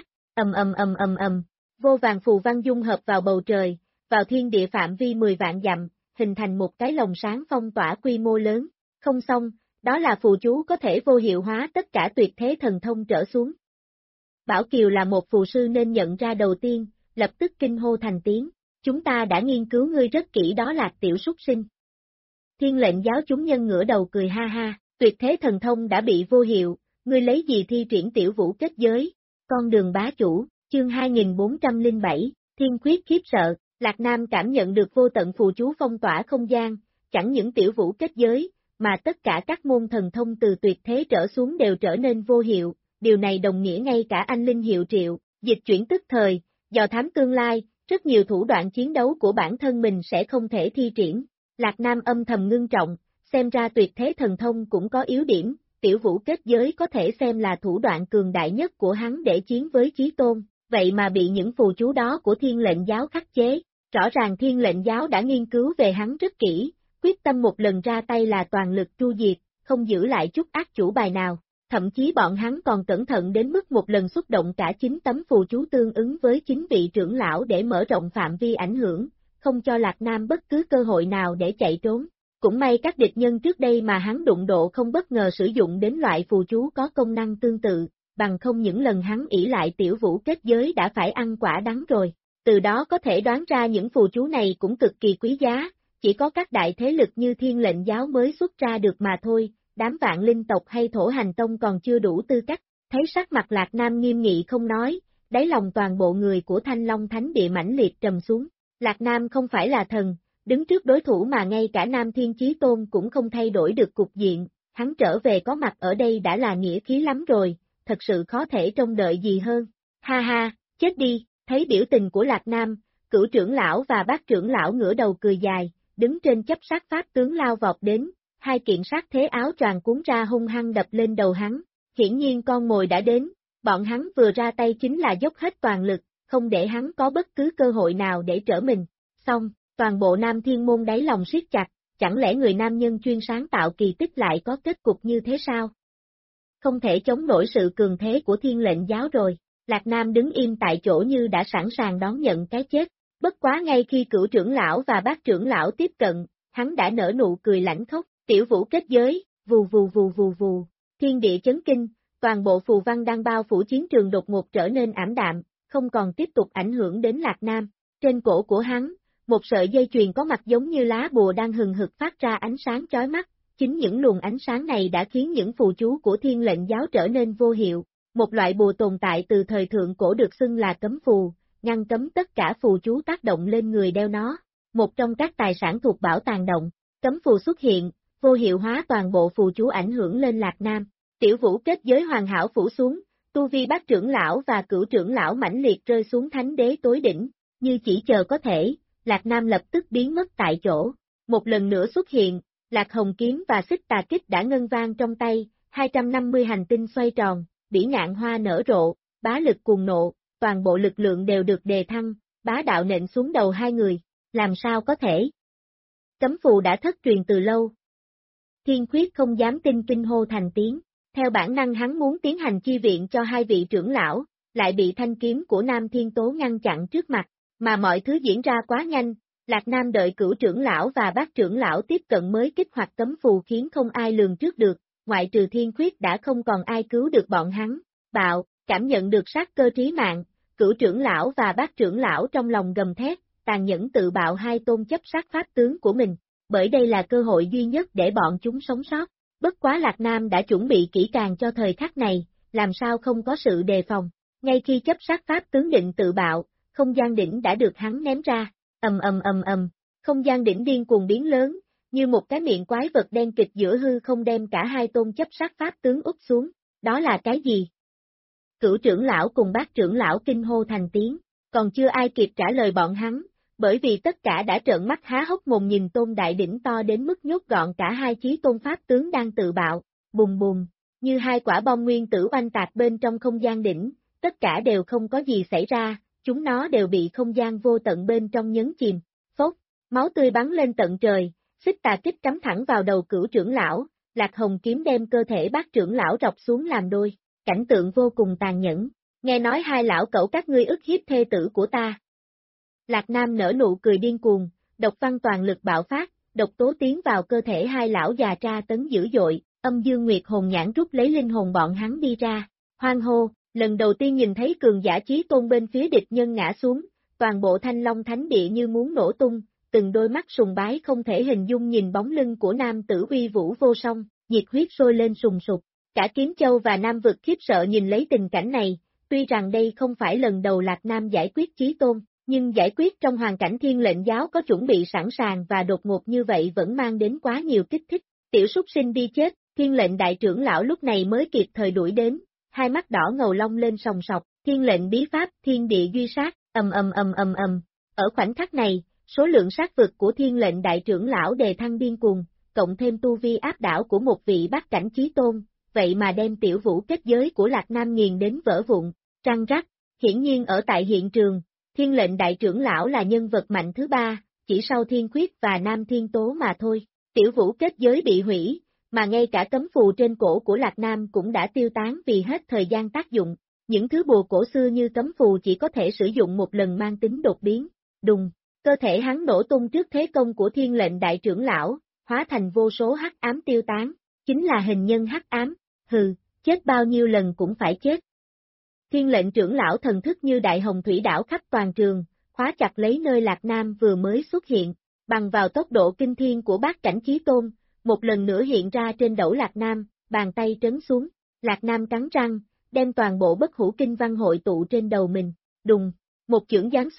ầm, vô vàng phù văn dung hợp vào bầu trời, vào thiên địa phạm vi 10 vạn dặm, hình thành một cái lồng sáng phong tỏa quy mô lớn. Không xong, đó là phù chú có thể vô hiệu hóa tất cả tuyệt thế thần thông trở xuống. Bảo Kiều là một phù sư nên nhận ra đầu tiên, lập tức kinh hô thành tiếng, chúng ta đã nghiên cứu ngươi rất kỹ đó Lạc tiểu súc sinh. Thiên Lệnh Giáo chúng nhân ngửa đầu cười ha ha, tuyệt thế thần thông đã bị vô hiệu, ngươi lấy gì thi triển tiểu vũ kết giới, con đường bá chủ. Chương 2407, Thiên Khuyết khiếp sợ, Lạc Nam cảm nhận được vô tận phù chú phong tỏa không gian, chẳng những tiểu vũ kết giới, mà tất cả các môn thần thông từ tuyệt thế trở xuống đều trở nên vô hiệu, điều này đồng nghĩa ngay cả anh linh hiệu triệu, dịch chuyển tức thời, dò thám tương lai, rất nhiều thủ đoạn chiến đấu của bản thân mình sẽ không thể thi triển. Lạc Nam âm thầm ngưng trọng, xem ra tuyệt thế thần thông cũng có yếu điểm, tiểu vũ kết giới có thể xem là thủ đoạn cường đại nhất của hắn để chiến với chí tôn. Vậy mà bị những phù chú đó của Thiên Lệnh Giáo khắc chế, rõ ràng Thiên Lệnh Giáo đã nghiên cứu về hắn rất kỹ, quyết tâm một lần ra tay là toàn lực tru diệt, không giữ lại chút ác chủ bài nào, thậm chí bọn hắn còn cẩn thận đến mức một lần xuất động cả 9 tấm phù chú tương ứng với 9 vị trưởng lão để mở rộng phạm vi ảnh hưởng, không cho Lạc Nam bất cứ cơ hội nào để chạy trốn. Cũng may các địch nhân trước đây mà hắn đụng độ không bất ngờ sử dụng đến loại phù chú có công năng tương tự, bằng không những lần hắn ỷ lại tiểu vũ kết giới đã phải ăn quả đắng rồi. Từ đó có thể đoán ra những phù chú này cũng cực kỳ quý giá, chỉ có các đại thế lực như Thiên Lệnh Giáo mới xuất ra được mà thôi, đám Vạn Linh tộc hay Thổ Hành Tông còn chưa đủ tư cách. Thấy sắc mặt Lạc Nam nghiêm nghị không nói, đáy lòng toàn bộ người của Thanh Long Thánh Địa mãnh liệt trầm xuống. Lạc Nam không phải là thần, đứng trước đối thủ mà ngay cả Nam Thiên Chí Tôn cũng không thay đổi được cục diện, hắn trở về có mặt ở đây đã là nghĩa khí lắm rồi, thật sự khó thể trông đợi gì hơn. Ha ha, chết đi, thấy biểu tình của Lạc Nam, Cửu trưởng lão và Bát trưởng lão ngửa đầu cười dài, đứng trên chấp sát pháp tướng lao vọt đến, hai kiện sát thế áo choàng cuốn ra hung hăng đập lên đầu hắn, hiển nhiên con mồi đã đến, bọn hắn vừa ra tay chính là dốc hết toàn lực, không để hắn có bất cứ cơ hội nào để trở mình. Xong, toàn bộ Nam Thiên môn đáy lòng siết chặt, chẳng lẽ người nam nhân chuyên sáng tạo kỳ tích lại có kết cục như thế sao? Không thể chống nổi sự cường thế của Thiên lệnh giáo rồi, Lạc Nam đứng im tại chỗ như đã sẵn sàng đón nhận cái chết, bất quá ngay khi Cửu trưởng lão và Bát trưởng lão tiếp cận, hắn đã nở nụ cười lãnh khốc, tiểu vũ kết giới, vù vù vù vù vù, thiên địa chấn kinh, toàn bộ phù văn đang bao phủ chiến trường đột ngột trở nên ảm đạm, không còn tiếp tục ảnh hưởng đến Lạc Nam. Trên cổ của hắn, một sợi dây chuyền có mặt giống như lá bùa đang hừng hực phát ra ánh sáng chói mắt, chính những luồng ánh sáng này đã khiến những phù chú của Thiên lệnh giáo trở nên vô hiệu. Một loại bùa tồn tại từ thời thượng cổ được xưng là cấm phù, ngăn cấm tất cả phù chú tác động lên người đeo nó. Một trong các tài sản thuộc bảo tàng động, cấm phù xuất hiện, vô hiệu hóa toàn bộ phù chú ảnh hưởng lên Lạc Nam. Tiểu vũ kết giới hoàn hảo phủ xuống, tu vi Bát trưởng lão và Cửu trưởng lão mãnh liệt rơi xuống thánh đế tối đỉnh, như chỉ chờ có thể, Lạc Nam lập tức biến mất tại chỗ. Một lần nữa xuất hiện, Lạc Hồng kiếm và xích tà kích đã ngân vang trong tay, 250 hành tinh xoay tròn, bỉ ngạn hoa nở rộ, bá lực cuồng nộ, toàn bộ lực lượng đều được đề thăng, bá đạo nện xuống đầu hai người, làm sao có thể? Cấm phù đã thất truyền từ lâu. Thiên Khuyết không dám tin kinh hô thành tiếng, theo bản năng hắn muốn tiến hành chi viện cho hai vị trưởng lão, lại bị thanh kiếm của Nam Thiên Tố ngăn chặn trước mặt, mà mọi thứ diễn ra quá nhanh, Lạc Nam đợi Cửu trưởng lão và Bát trưởng lão tiếp cận mới kích hoạt cấm phù khiến không ai lường trước được, ngoại trừ Thiên Khuyết đã không còn ai cứu được bọn hắn. Bạo, cảm nhận được sát cơ trí mạng, Cửu trưởng lão và Bát trưởng lão trong lòng gầm thét, tàn nhẫn tự bạo hai tôn chấp sát pháp tướng của mình, bởi đây là cơ hội duy nhất để bọn chúng sống sót. Bất quá Lạc Nam đã chuẩn bị kỹ càng cho thời khắc này, làm sao không có sự đề phòng. Ngay khi chấp sát pháp tướng định tự bạo, không gian đỉnh đã được hắn ném ra, không gian đỉnh điên cuồng biến lớn, như một cái miệng quái vật đen kịch giữa hư không đem cả hai tôn chấp sát pháp tướng úp xuống. Đó là cái gì? Cửu trưởng lão cùng Bát trưởng lão kinh hô thành tiếng, còn chưa ai kịp trả lời bọn hắn, bởi vì tất cả đã trợn mắt há hốc mồm nhìn tôn đại đỉnh to đến mức nhốt gọn cả hai chí tôn pháp tướng đang tự bạo, bùng bùng, như hai quả bom nguyên tử oanh tạc bên trong không gian đỉnh, tất cả đều không có gì xảy ra, chúng nó đều bị không gian vô tận bên trong nhấn chìm, phốc, máu tươi bắn lên tận trời, xích tà kích cắm thẳng vào đầu Cửu trưởng lão, Lạc Hồng kiếm đem cơ thể Bát trưởng lão rọc xuống làm đôi, cảnh tượng vô cùng tàn nhẫn, nghe nói hai lão cẩu các ngươi ức hiếp thê tử của ta. Lạc Nam nở nụ cười điên cuồng, độc văn toàn lực bạo phát, độc tố tiến vào cơ thể hai lão già tra tấn dữ dội, âm dương nguyệt hồn nhãn rút lấy linh hồn bọn hắn đi ra, hoang hô, lần đầu tiên nhìn thấy cường giả chí tôn bên phía địch nhân ngã xuống, toàn bộ Thanh Long Thánh Địa như muốn nổ tung, từng đôi mắt sùng bái không thể hình dung nhìn bóng lưng của nam tử uy vũ vô song, nhiệt huyết sôi lên sùng sục, cả Kiếm Châu và Nam Vực khiếp sợ nhìn lấy tình cảnh này, tuy rằng đây không phải lần đầu Lạc Nam giải quyết chí tôn. Nhưng giải quyết trong hoàn cảnh Thiên lệnh giáo có chuẩn bị sẵn sàng và đột ngột như vậy vẫn mang đến quá nhiều kích thích. Tiểu súc sinh đi chết, Thiên lệnh đại trưởng lão lúc này mới kịp thời đuổi đến, hai mắt đỏ ngầu long lên sòng sọc, Thiên lệnh bí pháp, thiên địa duy sát, ầm. Ở khoảnh khắc này, số lượng sát vực của Thiên lệnh đại trưởng lão đề thăng điên cuồng, cộng thêm tu vi áp đảo của một vị bát cảnh chí tôn, vậy mà đem tiểu vũ kết giới của Lạc Nam nghiền đến vỡ vụn, răng rắc, hiển nhiên ở tại hiện trường. Thiên lệnh đại trưởng lão là nhân vật mạnh thứ ba, chỉ sau Thiên Khuyết và Nam Thiên Tố mà thôi. Tiểu vũ kết giới bị hủy, mà ngay cả cấm phù trên cổ của Lạc Nam cũng đã tiêu tán vì hết thời gian tác dụng. Những thứ bùa cổ xưa như cấm phù chỉ có thể sử dụng một lần mang tính đột biến. Đùng, cơ thể hắn nổ tung trước thế công của Thiên lệnh đại trưởng lão, hóa thành vô số hắc ám tiêu tán, chính là hình nhân hắc ám. Hừ, chết bao nhiêu lần cũng phải chết. Thiên lệnh trưởng lão thần thức như đại hồng thủy đảo khắp toàn trường, khóa chặt lấy nơi Lạc Nam vừa mới xuất hiện, bằng vào tốc độ kinh thiên của bát cảnh chí tôn, một lần nữa hiện ra trên đẩu Lạc Nam, bàn tay trấn xuống, Lạc Nam cắn răng, đem toàn bộ bất hủ kinh văn hội tụ trên đầu mình, đùng, một chưởng giáng xuống,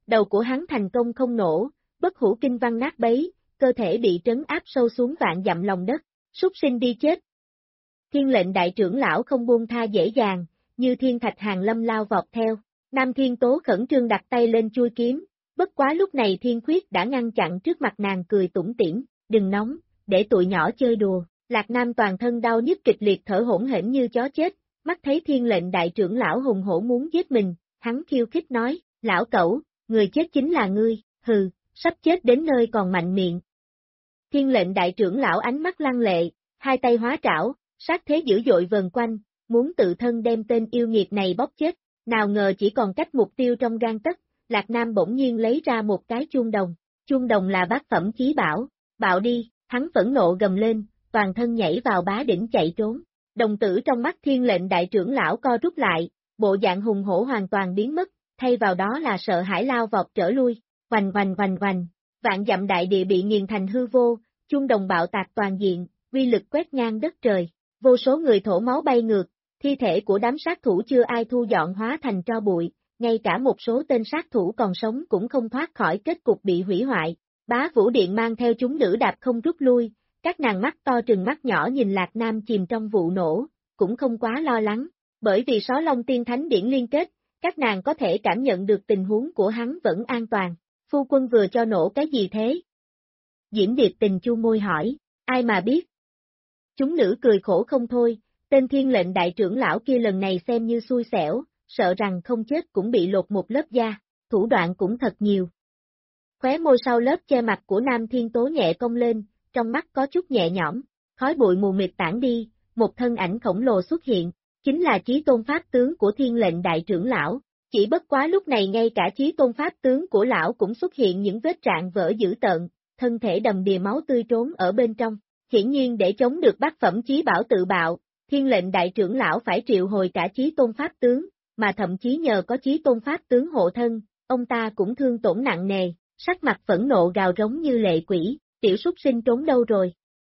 đầu của hắn thành công không nổ, bất hủ kinh văn nát bấy, cơ thể bị trấn áp sâu xuống vạn dặm lòng đất, súc sinh đi chết. Thiên lệnh đại trưởng lão không buông tha dễ dàng, như thiên thạch hàng lâm lao vọt theo, Nam Thiên Tố khẩn trương đặt tay lên chui kiếm, bất quá lúc này Thiên Khuyết đã ngăn chặn trước mặt nàng cười tủm tỉm, đừng nóng, để tụi nhỏ chơi đùa, Lạc Nam toàn thân đau nhức kịch liệt thở hổn hển như chó chết, mắt thấy thiên lệnh đại trưởng lão hùng hổ muốn giết mình, hắn khiêu khích nói, lão cẩu, người chết chính là ngươi, hừ, sắp chết đến nơi còn mạnh miệng. Thiên lệnh đại trưởng lão ánh mắt lăng lệ, hai tay hóa trảo, sát thế dữ dội vần quanh, muốn tự thân đem tên yêu nghiệt này bóp chết, nào ngờ chỉ còn cách mục tiêu trong gang tấc, Lạc Nam bỗng nhiên lấy ra một cái chuông đồng là bát phẩm chí bảo, bạo đi, hắn phẫn nộ gầm lên, toàn thân nhảy vào bá đỉnh chạy trốn, đồng tử trong mắt thiên lệnh đại trưởng lão co rút lại, bộ dạng hùng hổ hoàn toàn biến mất, thay vào đó là sợ hãi lao vọt trở lui, oanh oanh oanh oanh, vạn dặm đại địa bị nghiền thành hư vô, chuông đồng bạo tạc toàn diện, uy lực quét ngang đất trời, vô số người thổ máu bay ngược, thi thể của đám sát thủ chưa ai thu dọn hóa thành tro bụi, ngay cả một số tên sát thủ còn sống cũng không thoát khỏi kết cục bị hủy hoại. Bá Vũ Điện mang theo chúng nữ đạp không rút lui, các nàng mắt to trừng mắt nhỏ nhìn Lạc Nam chìm trong vụ nổ, cũng không quá lo lắng, bởi vì Só Long Tiên Thánh Điển liên kết, các nàng có thể cảm nhận được tình huống của hắn vẫn an toàn. Phu quân vừa cho nổ cái gì thế? Diễm Điệp Tình chu môi hỏi, ai mà biết? Chúng nữ cười khổ không thôi, tên thiên lệnh đại trưởng lão kia lần này xem như xui xẻo, sợ rằng không chết cũng bị lột một lớp da, thủ đoạn cũng thật nhiều. Khóe môi sau lớp che mặt của Nam Thiên Tố nhẹ cong lên, trong mắt có chút nhẹ nhõm, khói bụi mù mịt tản đi, một thân ảnh khổng lồ xuất hiện, chính là Chí Tôn Pháp tướng của thiên lệnh đại trưởng lão, chỉ bất quá lúc này ngay cả Chí Tôn Pháp tướng của lão cũng xuất hiện những vết rạn vỡ dữ tợn, thân thể đầm đìa máu tươi trốn ở bên trong, hiển nhiên để chống được bát phẩm chí bảo tự bạo, thiên lệnh đại trưởng lão phải triệu hồi cả Chí Tôn Pháp tướng, mà thậm chí nhờ có Chí Tôn Pháp tướng hộ thân, ông ta cũng thương tổn nặng nề, sắc mặt phẫn nộ gào rống như lệ quỷ, tiểu súc sinh trốn đâu rồi?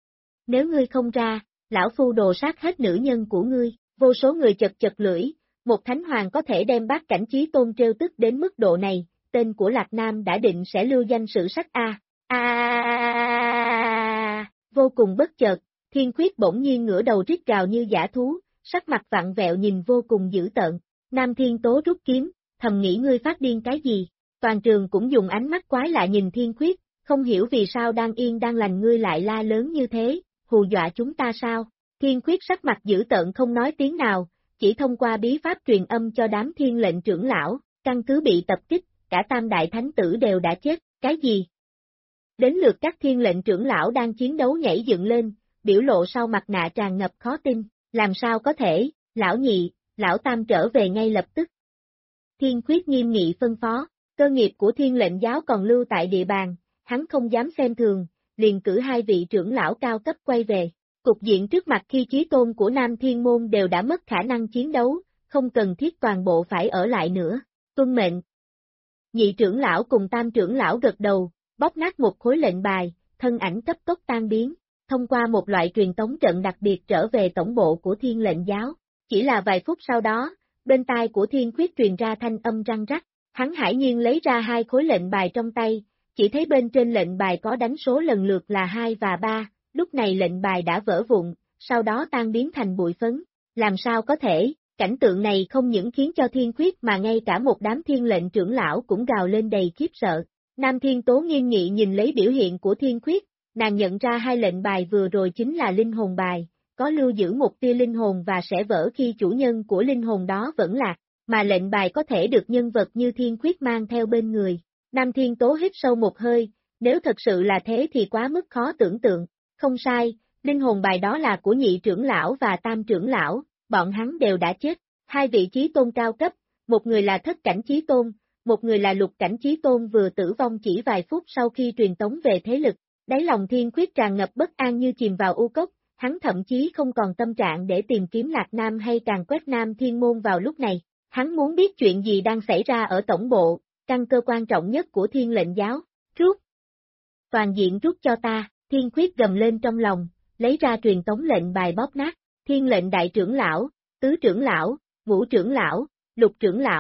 Nếu ngươi không ra, lão phu đồ sát hết nữ nhân của ngươi, vô số người chật chật lưỡi, một thánh hoàng có thể đem bát cảnh Chí Tôn trêu tức đến mức độ này, tên của Lạc Nam đã định sẽ lưu danh sử sách vô cùng bất chợt, Thiên Khuyết bỗng nhiên ngửa đầu rít gào như dã thú, sắc mặt vặn vẹo nhìn vô cùng dữ tợn, Nam Thiên Tố rút kiếm, thầm nghĩ ngươi phát điên cái gì, toàn trường cũng dùng ánh mắt quái lạ nhìn Thiên Khuyết, không hiểu vì sao đang yên đang lành ngươi lại la lớn như thế, hù dọa chúng ta sao, Thiên Khuyết sắc mặt dữ tợn không nói tiếng nào, chỉ thông qua bí pháp truyền âm cho đám thiên lệnh trưởng lão, căn cứ bị tập kích, cả tam đại thánh tử đều đã chết, cái gì? Đến lượt các thiên lệnh trưởng lão đang chiến đấu nhảy dựng lên, biểu lộ sau mặt nạ tràn ngập khó tin, làm sao có thể, lão nhị, lão tam trở về ngay lập tức. Thiên Khuyết nghiêm nghị phân phó, cơ nghiệp của thiên lệnh giáo còn lưu tại địa bàn, hắn không dám xem thường, liền cử hai vị trưởng lão cao cấp quay về. Cục diện trước mặt khi chí tôn của Nam Thiên Môn đều đã mất khả năng chiến đấu, không cần thiết toàn bộ phải ở lại nữa, tuân mệnh. Nhị trưởng lão cùng tam trưởng lão gật đầu, bóp nát một khối lệnh bài, thân ảnh cấp tốc tan biến, thông qua một loại truyền tống trận đặc biệt trở về tổng bộ của thiên lệnh giáo. Chỉ là vài phút sau đó, bên tai của Thiên Khuyết truyền ra thanh âm răng rắc, hắn hải nhiên lấy ra hai khối lệnh bài trong tay, chỉ thấy bên trên lệnh bài có đánh số lần lượt là 2 và 3, lúc này lệnh bài đã vỡ vụn, sau đó tan biến thành bụi phấn. Làm sao có thể, cảnh tượng này không những khiến cho Thiên Khuyết mà ngay cả một đám thiên lệnh trưởng lão cũng gào lên đầy khiếp sợ. Nam Thiên Tố nghiêm nghị nhìn lấy biểu hiện của Thiên Khuyết, nàng nhận ra hai lệnh bài vừa rồi chính là linh hồn bài, có lưu giữ một tia linh hồn và sẽ vỡ khi chủ nhân của linh hồn đó vẫn lạc, mà lệnh bài có thể được nhân vật như Thiên Khuyết mang theo bên người. Nam Thiên Tố hít sâu một hơi, nếu thật sự là thế thì quá mức khó tưởng tượng, không sai, linh hồn bài đó là của nhị trưởng lão và tam trưởng lão, bọn hắn đều đã chết, hai vị chí tôn cao cấp, một người là thất cảnh chí tôn, một người là lục cảnh chí tôn vừa tử vong chỉ vài phút sau khi truyền tống về thế lực, đáy lòng Thiên Khuyết tràn ngập bất an như chìm vào u cốc, hắn thậm chí không còn tâm trạng để tìm kiếm Lạc Nam hay càng quét Nam Thiên Môn vào lúc này, hắn muốn biết chuyện gì đang xảy ra ở tổng bộ, căn cơ quan trọng nhất của thiên lệnh giáo, rút. Toàn diện rút cho ta, Thiên Khuyết gầm lên trong lòng, lấy ra truyền tống lệnh bài bóp nát, thiên lệnh đại trưởng lão, tứ trưởng lão, ngũ trưởng lão, lục trưởng lão,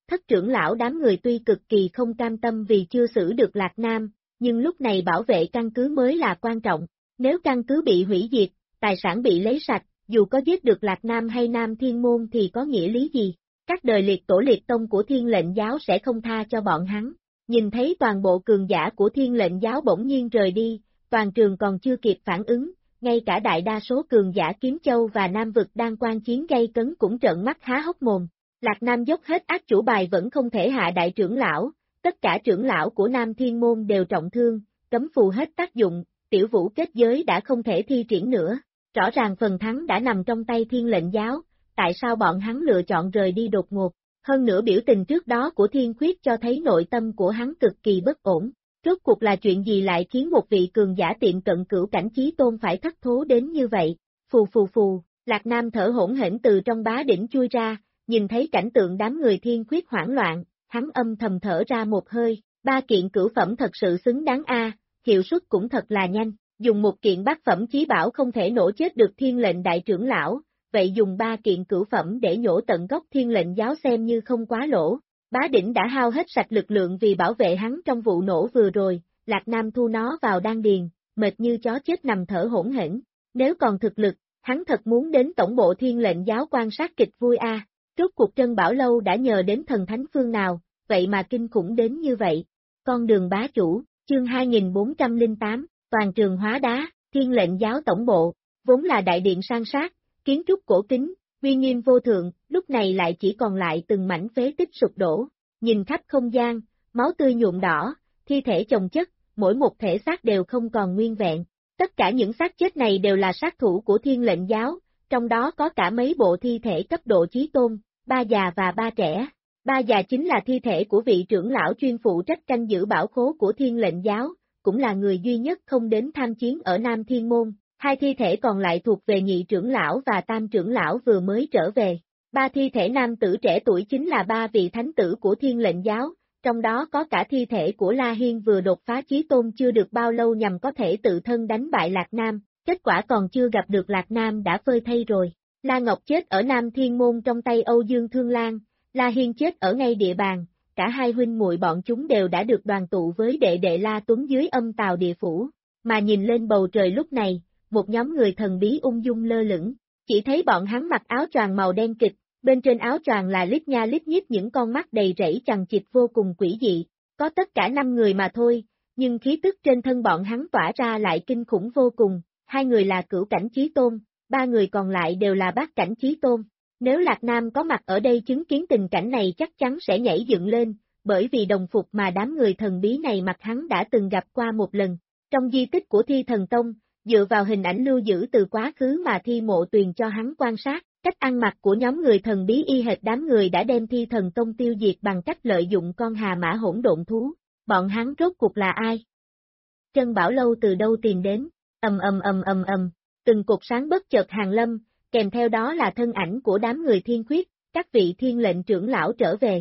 Thất trưởng lão đám người tuy cực kỳ không cam tâm vì chưa xử được Lạc Nam, nhưng lúc này bảo vệ căn cứ mới là quan trọng. Nếu căn cứ bị hủy diệt, tài sản bị lấy sạch, dù có giết được Lạc Nam hay Nam Thiên Môn thì có nghĩa lý gì? Các đời liệt tổ liệt tông của Thiên Lệnh Giáo sẽ không tha cho bọn hắn. Nhìn thấy toàn bộ cường giả của Thiên Lệnh Giáo bỗng nhiên rời đi, toàn trường còn chưa kịp phản ứng, ngay cả đại đa số cường giả Kiếm Châu và Nam Vực đang quan chiến gay cấn cũng trợn mắt há hốc mồm. Lạc Nam dốc hết ác chủ bài vẫn không thể hạ đại trưởng lão, tất cả trưởng lão của Nam Thiên Môn đều trọng thương, cấm phù hết tác dụng, tiểu vũ kết giới đã không thể thi triển nữa. Rõ ràng phần thắng đã nằm trong tay Thiên Lệnh Giáo, tại sao bọn hắn lựa chọn rời đi đột ngột? Hơn nữa biểu tình trước đó của Thiên Khuyết cho thấy nội tâm của hắn cực kỳ bất ổn. Rốt cuộc là chuyện gì lại khiến một vị cường giả tiệm cận cửu cảnh chí tôn phải thất thố đến như vậy? Phù phù phù, Lạc Nam thở hổn hển từ trong bá đỉnh chui ra, nhìn thấy cảnh tượng đám người Thiên Khuyết hoảng loạn, hắn âm thầm thở ra một hơi, 3 kiện cửu phẩm thật sự xứng đáng a, hiệu suất cũng thật là nhanh, dùng 1 kiện bát phẩm chí bảo không thể nổ chết được Thiên Lệnh đại trưởng lão, vậy dùng 3 kiện cửu phẩm để nhổ tận gốc Thiên Lệnh Giáo xem như không quá lỗ. Bá đỉnh đã hao hết sạch lực lượng vì bảo vệ hắn trong vụ nổ vừa rồi, Lạc Nam thu nó vào đan điền, mệt như chó chết nằm thở hổn hển. Nếu còn thực lực, hắn thật muốn đến tổng bộ Thiên Lệnh Giáo quan sát kịch vui a. Rốt cuộc Trân Bảo Lâu đã nhờ đến thần thánh phương nào, vậy mà kinh khủng đến như vậy. Con đường bá chủ, chương 2408, toàn trường hóa đá, Thiên Lệnh Giáo tổng bộ, vốn là đại điện san sát, kiến trúc cổ kính, uy nghiêm vô thượng, lúc này lại chỉ còn lại từng mảnh phế tích sụp đổ. Nhìn khắp không gian, máu tươi nhuộm đỏ, thi thể chồng chất, mỗi một thể xác đều không còn nguyên vẹn. Tất cả những xác chết này đều là sát thủ của Thiên Lệnh Giáo, trong đó có cả mấy bộ thi thể cấp độ chí tôn, 3 già và 3 trẻ. 3 già chính là thi thể của vị trưởng lão chuyên phụ trách canh giữ bảo khố của Thiên Lệnh Giáo, cũng là người duy nhất không đến tham chiến ở Nam Thiên Môn. 2 thi thể còn lại thuộc về nhị trưởng lão và tam trưởng lão vừa mới trở về. 3 thi thể nam tử trẻ tuổi chính là 3 vị thánh tử của Thiên Lệnh Giáo, trong đó có cả thi thể của La Hiên vừa đột phá chí tôn chưa được bao lâu nhằm có thể tự thân đánh bại Lạc Nam, kết quả còn chưa gặp được Lạc Nam đã phơi thây rồi. La Ngọc chết ở Nam Thiên Môn trong tay Âu Dương Thương Lan, La Hiên chết ở ngay địa bàn, cả hai huynh muội bọn chúng đều đã được đoàn tụ với đệ đệ La Tuấn dưới âm tào địa phủ, mà nhìn lên bầu trời lúc này, một nhóm người thần bí ung dung lơ lửng, chỉ thấy bọn hắn mặc áo choàng màu đen kịch, bên trên áo choàng là lít nha lít nhít những con mắt đầy rẫy chằng chịt vô cùng quỷ dị, có tất cả 5 người mà thôi, nhưng khí tức trên thân bọn hắn tỏa ra lại kinh khủng vô cùng, 2 người là cửu cảnh chí tôn, 3 người còn lại đều là bát cảnh chí tôn. Nếu Lạc Nam có mặt ở đây chứng kiến tình cảnh này chắc chắn sẽ nhảy dựng lên, bởi vì đồng phục mà đám người thần bí này mặc hắn đã từng gặp qua một lần. Trong di tích của Thi Thần Tông, dựa vào hình ảnh lưu giữ từ quá khứ mà Thi Mộ Tuyền cho hắn quan sát, cách ăn mặc của nhóm người thần bí y hệt đám người đã đem Thi Thần Tông tiêu diệt bằng cách lợi dụng con hà mã hỗn độn thú. Bọn hắn rốt cuộc là ai? Trân Bảo Lâu từ đâu tìm đến? Từng cột sáng bất chợt hàng lâm, kèm theo đó là thân ảnh của đám người Thiên Khuyết, các vị Thiên Lệnh trưởng lão trở về.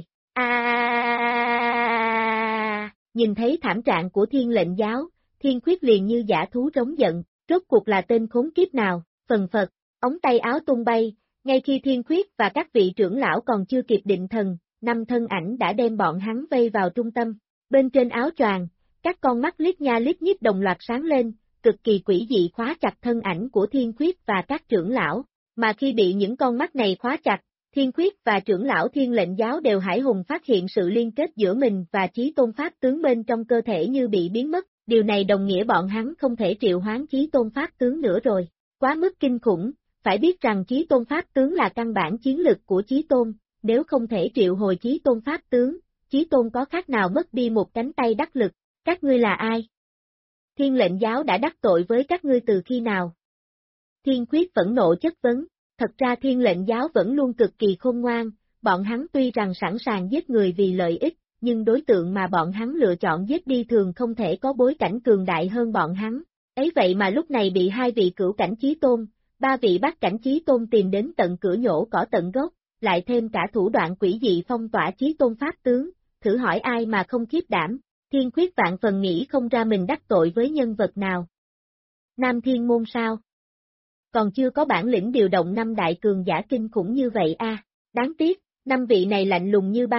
Nhìn thấy thảm trạng của Thiên Lệnh Giáo, Thiên Khuyết liền như dã thú rống giận, rốt cuộc là tên khốn kiếp nào, phần phật, ống tay áo tung bay, ngay khi Thiên Khuyết và các vị trưởng lão còn chưa kịp định thần, 5 thân ảnh đã đem bọn hắn vây vào trung tâm, bên trên áo choàng, các con mắt liếc nha liếc nhíp đồng loạt sáng lên, cực kỳ quỷ dị khóa chặt thân ảnh của Thiên Khuyết và các trưởng lão, mà khi bị những con mắt này khóa chặt, Thiên Khuyết và trưởng lão Thiên Lệnh Giáo đều hải hùng phát hiện sự liên kết giữa mình và Chí Tôn Pháp tướng bên trong cơ thể như bị biến mất, điều này đồng nghĩa bọn hắn không thể triệu hoán Chí Tôn Pháp tướng nữa rồi, quá mức kinh khủng, phải biết rằng Chí Tôn Pháp tướng là căn bản chiến lực của Chí Tôn, nếu không thể triệu hồi Chí Tôn Pháp tướng, Chí Tôn có khác nào mất đi một cánh tay đắc lực, các ngươi là ai? Thiên Lệnh Giáo đã đắc tội với các ngươi từ khi nào? Thiên Khuyết phẫn nộ chất vấn, thật ra Thiên Lệnh Giáo vẫn luôn cực kỳ khôn ngoan, bọn hắn tuy rằng sẵn sàng giết người vì lợi ích, nhưng đối tượng mà bọn hắn lựa chọn giết đi thường không thể có bối cảnh cường đại hơn bọn hắn, ấy vậy mà lúc này bị 2 vị cửu cảnh chí tôn, 3 vị bát cảnh chí tôn tìm đến tận cửa nhổ cỏ tận gốc, lại thêm cả thủ đoạn quỷ dị phong tỏa Chí Tôn Pháp tướng, thử hỏi ai mà không khiếp đảm. Thiên Khuyết vạn phần nghĩ không ra mình đắc tội với nhân vật nào. Nam Thiên Môn sao? Còn chưa có bản lĩnh điều động 5 đại cường giả kinh khủng như vậy a. Đáng tiếc, 5 vị này lạnh lùng như băng,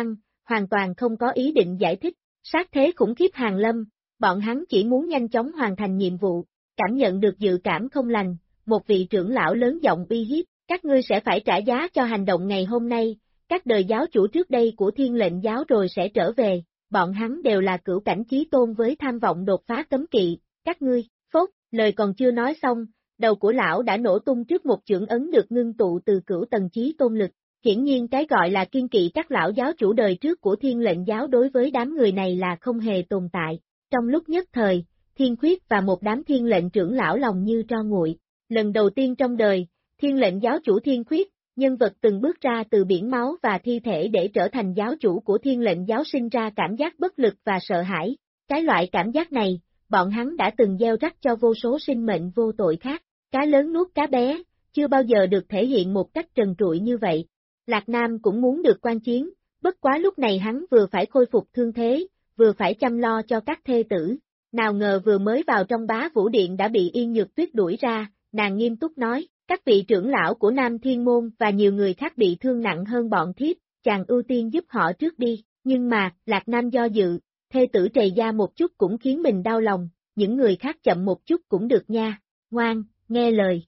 hoàn toàn không có ý định giải thích, sát thế khủng khiếp hàng lâm, bọn hắn chỉ muốn nhanh chóng hoàn thành nhiệm vụ, cảm nhận được dự cảm không lành, một vị trưởng lão lớn giọng uy hiếp, các ngươi sẽ phải trả giá cho hành động ngày hôm nay, các đời giáo chủ trước đây của Thiên Lệnh giáo rồi sẽ trở về, bọn hắn đều là cửu cảnh chí tôn với tham vọng đột phá cấm kỵ, các ngươi, phốt, lời còn chưa nói xong, đầu của lão đã nổ tung trước một chưởng ấn được ngưng tụ từ cửu tầng chí tôn lực, hiển nhiên cái gọi là kiên kỵ các lão giáo chủ đời trước của Thiên Lệnh giáo đối với đám người này là không hề tồn tại, trong lúc nhất thời, Thiên Khuyết và một đám Thiên Lệnh trưởng lão lòng như tro nguội, lần đầu tiên trong đời, Thiên Lệnh giáo chủ Thiên Khuyết, nhân vật từng bước ra từ biển máu và thi thể để trở thành giáo chủ của Thiên Lệnh giáo sinh ra cảm giác bất lực và sợ hãi. Cái loại cảm giác này, bọn hắn đã từng gieo rắc cho vô số sinh mệnh vô tội khác. Cá lớn nuốt cá bé, chưa bao giờ được thể hiện một cách trần trụi như vậy. Lạc Nam cũng muốn được quan chiến, bất quá lúc này hắn vừa phải khôi phục thương thế, vừa phải chăm lo cho các thê tử. Nào ngờ vừa mới vào trong Bá Vũ Điện đã bị Yên Nhược Tuyết đuổi ra, nàng nghiêm túc nói, các vị trưởng lão của Nam Thiên Môn và nhiều người khác bị thương nặng hơn bọn thiếp, chàng ưu tiên giúp họ trước đi, nhưng mà, Lạc Nam do dự, thê tử trầy da một chút cũng khiến mình đau lòng, những người khác chậm một chút cũng được nha, ngoan, nghe lời.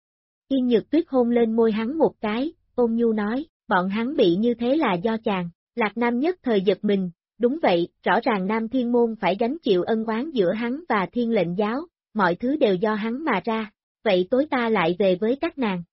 Yên Nhược Tuyết hôn lên môi hắn một cái, ôn nhu nói, bọn hắn bị như thế là do chàng, Lạc Nam nhất thời giật mình, đúng vậy, rõ ràng Nam Thiên Môn phải gánh chịu ân oán giữa hắn và Thiên Lệnh giáo, mọi thứ đều do hắn mà ra, vậy tối ta lại về với các nàng.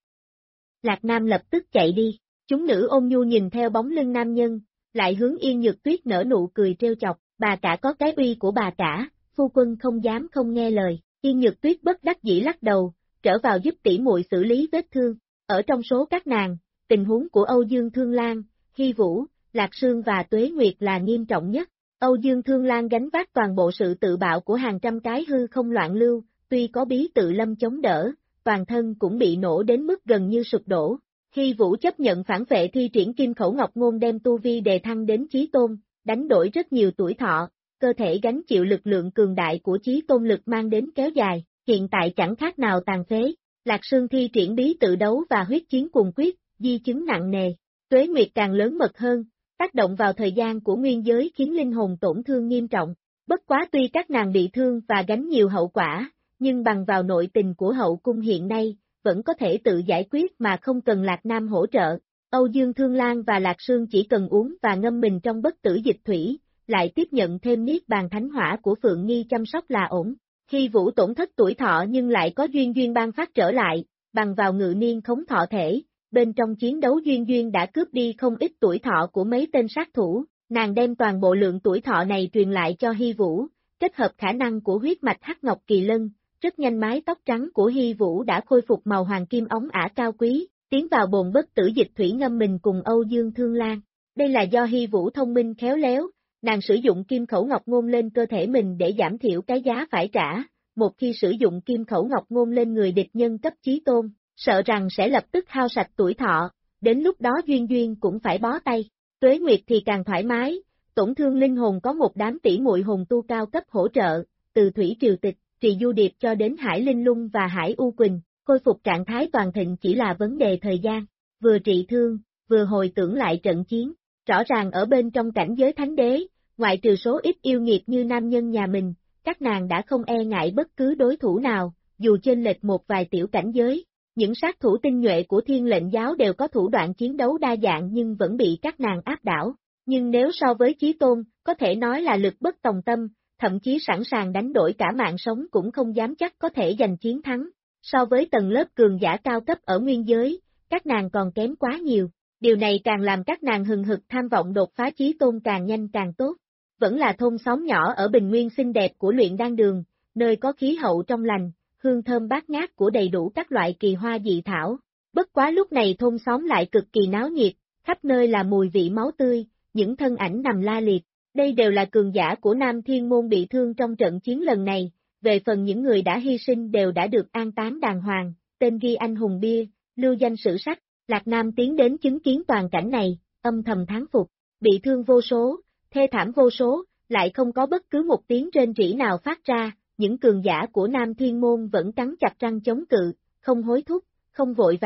Lạc Nam lập tức chạy đi, chúng nữ ôn nhu nhìn theo bóng lưng nam nhân, lại hướng Yên Nhược Tuyết nở nụ cười trêu chọc, bà cả có cái uy của bà cả, phu quân không dám không nghe lời, Yên Nhược Tuyết bất đắc dĩ lắc đầu, trở vào giúp tỷ muội xử lý vết thương, ở trong số các nàng, tình huống của Âu Dương Thương Lan, Hy Vũ, Lạc Sương và Tuế Nguyệt là nghiêm trọng nhất, Âu Dương Thương Lan gánh vác toàn bộ sự tự bạo của hàng trăm cái hư không loạn lưu, tuy có bí tự lâm chống đỡ, toàn thân cũng bị nổ đến mức gần như sụp đổ. Hy Vũ chấp nhận phản vệ thi triển Kim Khẩu Ngọc Ngôn đem tu vi đề thăng đến chí tôn, đánh đổi rất nhiều tuổi thọ, cơ thể gánh chịu lực lượng cường đại của chí tôn lực mang đến kéo dài, hiện tại chẳng khác nào tàn phế. Lạc Sương thi triển bí tự đấu và huyết chiến cuồng quyết, di chứng nặng nề. Tuế Nguyệt càng lớn mật hơn, tác động vào thời gian của nguyên giới khiến linh hồn tổn thương nghiêm trọng. Bất quá tuy các nàng bị thương và gánh nhiều hậu quả, nhưng bằng vào nội tình của hậu cung hiện nay, vẫn có thể tự giải quyết mà không cần Lạc Nam hỗ trợ. Âu Dương Thương Lan và Lạc Sương chỉ cần uống và ngâm mình trong bất tử dịch thủy, lại tiếp nhận thêm niết bàn thánh hỏa của Phượng Nghi chăm sóc là ổn. Khi Vũ tổn thất tuổi thọ nhưng lại có duyên ban phát trở lại, bằng vào ngự niên khống thọ thể, bên trong chiến đấu duyên đã cướp đi không ít tuổi thọ của mấy tên sát thủ, nàng đem toàn bộ lượng tuổi thọ này truyền lại cho Hy Vũ, kết hợp khả năng của huyết mạch Hắc Ngọc Kỳ Lân, rất nhanh mái tóc trắng của Hy Vũ đã khôi phục màu hoàng kim óng ả cao quý, tiến vào bồn bất tử dịch thủy ngâm mình cùng Âu Dương Thương Lan. Đây là do Hy Vũ thông minh khéo léo, nàng sử dụng Kim Khẩu Ngọc Ngôn lên cơ thể mình để giảm thiểu cái giá phải trả, một khi sử dụng Kim Khẩu Ngọc Ngôn lên người địch nhân cấp chí tôn, sợ rằng sẽ lập tức hao sạch tuổi thọ, đến lúc đó Duyên cũng phải bó tay. Tuế Nguyệt thì càng thoải mái, tổn thương linh hồn có một đám tỷ muội hồn tu cao cấp hỗ trợ, từ Thủy Triều Tịch, Trì Du Điệp cho đến Hải Linh Lung và Hải U Quỳnh, khôi phục trạng thái toàn thịnh chỉ là vấn đề thời gian, vừa trị thương, vừa hồi tưởng lại trận chiến, rõ ràng ở bên trong cảnh giới thánh đế, ngoại trừ số ít yêu nghiệt như nam nhân nhà mình, các nàng đã không e ngại bất cứ đối thủ nào, dù chênh lệch một vài tiểu cảnh giới. Những sát thủ tinh nhuệ của Thiên Lệnh giáo đều có thủ đoạn chiến đấu đa dạng nhưng vẫn bị các nàng áp đảo. Nhưng nếu so với chí tôn, có thể nói là lực bất tòng tâm, thậm chí sẵn sàng đánh đổi cả mạng sống cũng không dám chắc có thể giành chiến thắng. So với tầng lớp cường giả cao cấp ở nguyên giới, các nàng còn kém quá nhiều. Điều này càng làm các nàng hừng hực tham vọng đột phá chí tôn càng nhanh càng tốt. Vẫn là thôn xóm nhỏ ở bình nguyên xinh đẹp của Luyện Đan Đường, nơi có khí hậu trong lành, hương thơm bát ngát của đầy đủ các loại kỳ hoa dị thảo. Bất quá lúc này thôn xóm lại cực kỳ náo nhiệt, khắp nơi là mùi vị máu tươi, những thân ảnh nằm la liệt. Đây đều là cường giả của Nam Thiên Môn bị thương trong trận chiến lần này, về phần những người đã hy sinh đều đã được an táng đàng hoàng, tên ghi anh hùng bia, lưu danh sử sách. Lạc Nam tiến đến chứng kiến toàn cảnh này, âm thầm thán phục, bị thương vô số, thê thảm vô số, lại không có bất cứ một tiếng rên rỉ nào phát ra, những cường giả của Nam Thiên Môn vẫn cắn chặt răng chống cự, không hối thúc, không vội vàng,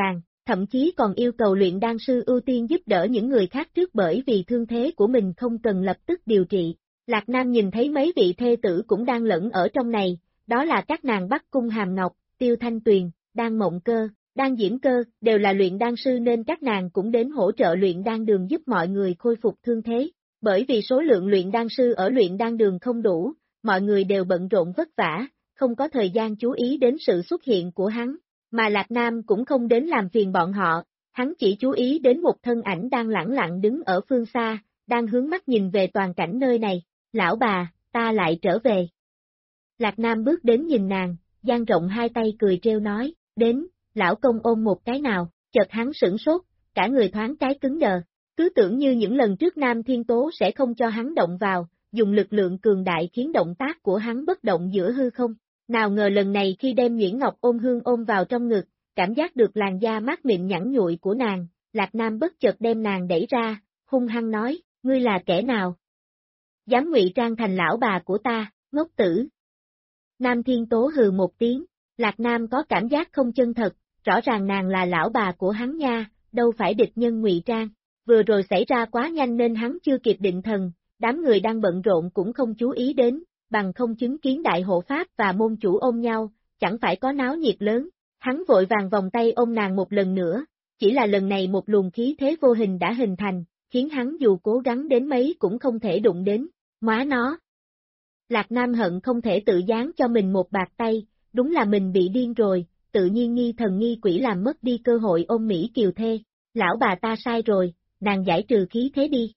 thậm chí còn yêu cầu luyện đan sư ưu tiên giúp đỡ những người khác trước bởi vì thương thế của mình không cần lập tức điều trị. Lạc Nam nhìn thấy mấy vị thê tử cũng đang lẫn ở trong này, đó là các nàng Bắc Cung Hàm Ngọc, Tiêu Thanh Tuyền, Đan Mộng Cơ, Đan Diễm Cơ, đều là luyện đan sư nên các nàng cũng đến hỗ trợ luyện đan đường giúp mọi người khôi phục thương thế. Bởi vì số lượng luyện đan sư ở luyện đan đường không đủ, mọi người đều bận rộn vất vả, không có thời gian chú ý đến sự xuất hiện của hắn, mà Lạc Nam cũng không đến làm phiền bọn họ, hắn chỉ chú ý đến một thân ảnh đang lẳng lặng đứng ở phương xa, đang hướng mắt nhìn về toàn cảnh nơi này. Lão bà, ta lại trở về. Lạc Nam bước đến nhìn nàng, dang rộng hai tay cười trêu nói, đến, lão công ôm một cái nào, chợt hắn sửng sốt, cả người thoáng cái cứng đờ, cứ tưởng như những lần trước Nam Thiên Tố sẽ không cho hắn động vào, dùng lực lượng cường đại khiến động tác của hắn bất động giữa hư không. Nào ngờ lần này khi đem Nguyễn Ngọc ôm hương ôm vào trong ngực, cảm giác được làn da mát mịn nhẵn nhụi của nàng, Lạc Nam bất chợt đem nàng đẩy ra, hung hăng nói, ngươi là kẻ nào? Dám ngụy trang thành lão bà của ta, ngốc tử. Nam Thiên Tố hừ một tiếng, Lạc Nam có cảm giác không chân thật, rõ ràng nàng là lão bà của hắn nha, đâu phải địch nhân ngụy trang. Vừa rồi xảy ra quá nhanh nên hắn chưa kịp định thần, đám người đang bận rộn cũng không chú ý đến, bằng không chứng kiến đại hộ pháp và môn chủ ôm nhau, chẳng phải có náo nhiệt lớn. Hắn vội vàng vòng tay ôm nàng một lần nữa, chỉ là lần này một luồng khí thế vô hình đã hình thành, khiến hắn dù cố gắng đến mấy cũng không thể đụng đến, móa nó. Lạc Nam hận không thể tự giáng cho mình một bạt tay, đúng là mình bị điên rồi, tự nhiên nghi thần nghi quỷ làm mất đi cơ hội ôm Mỹ Kiều thê. Lão bà ta sai rồi, nàng giải trừ khí thế đi.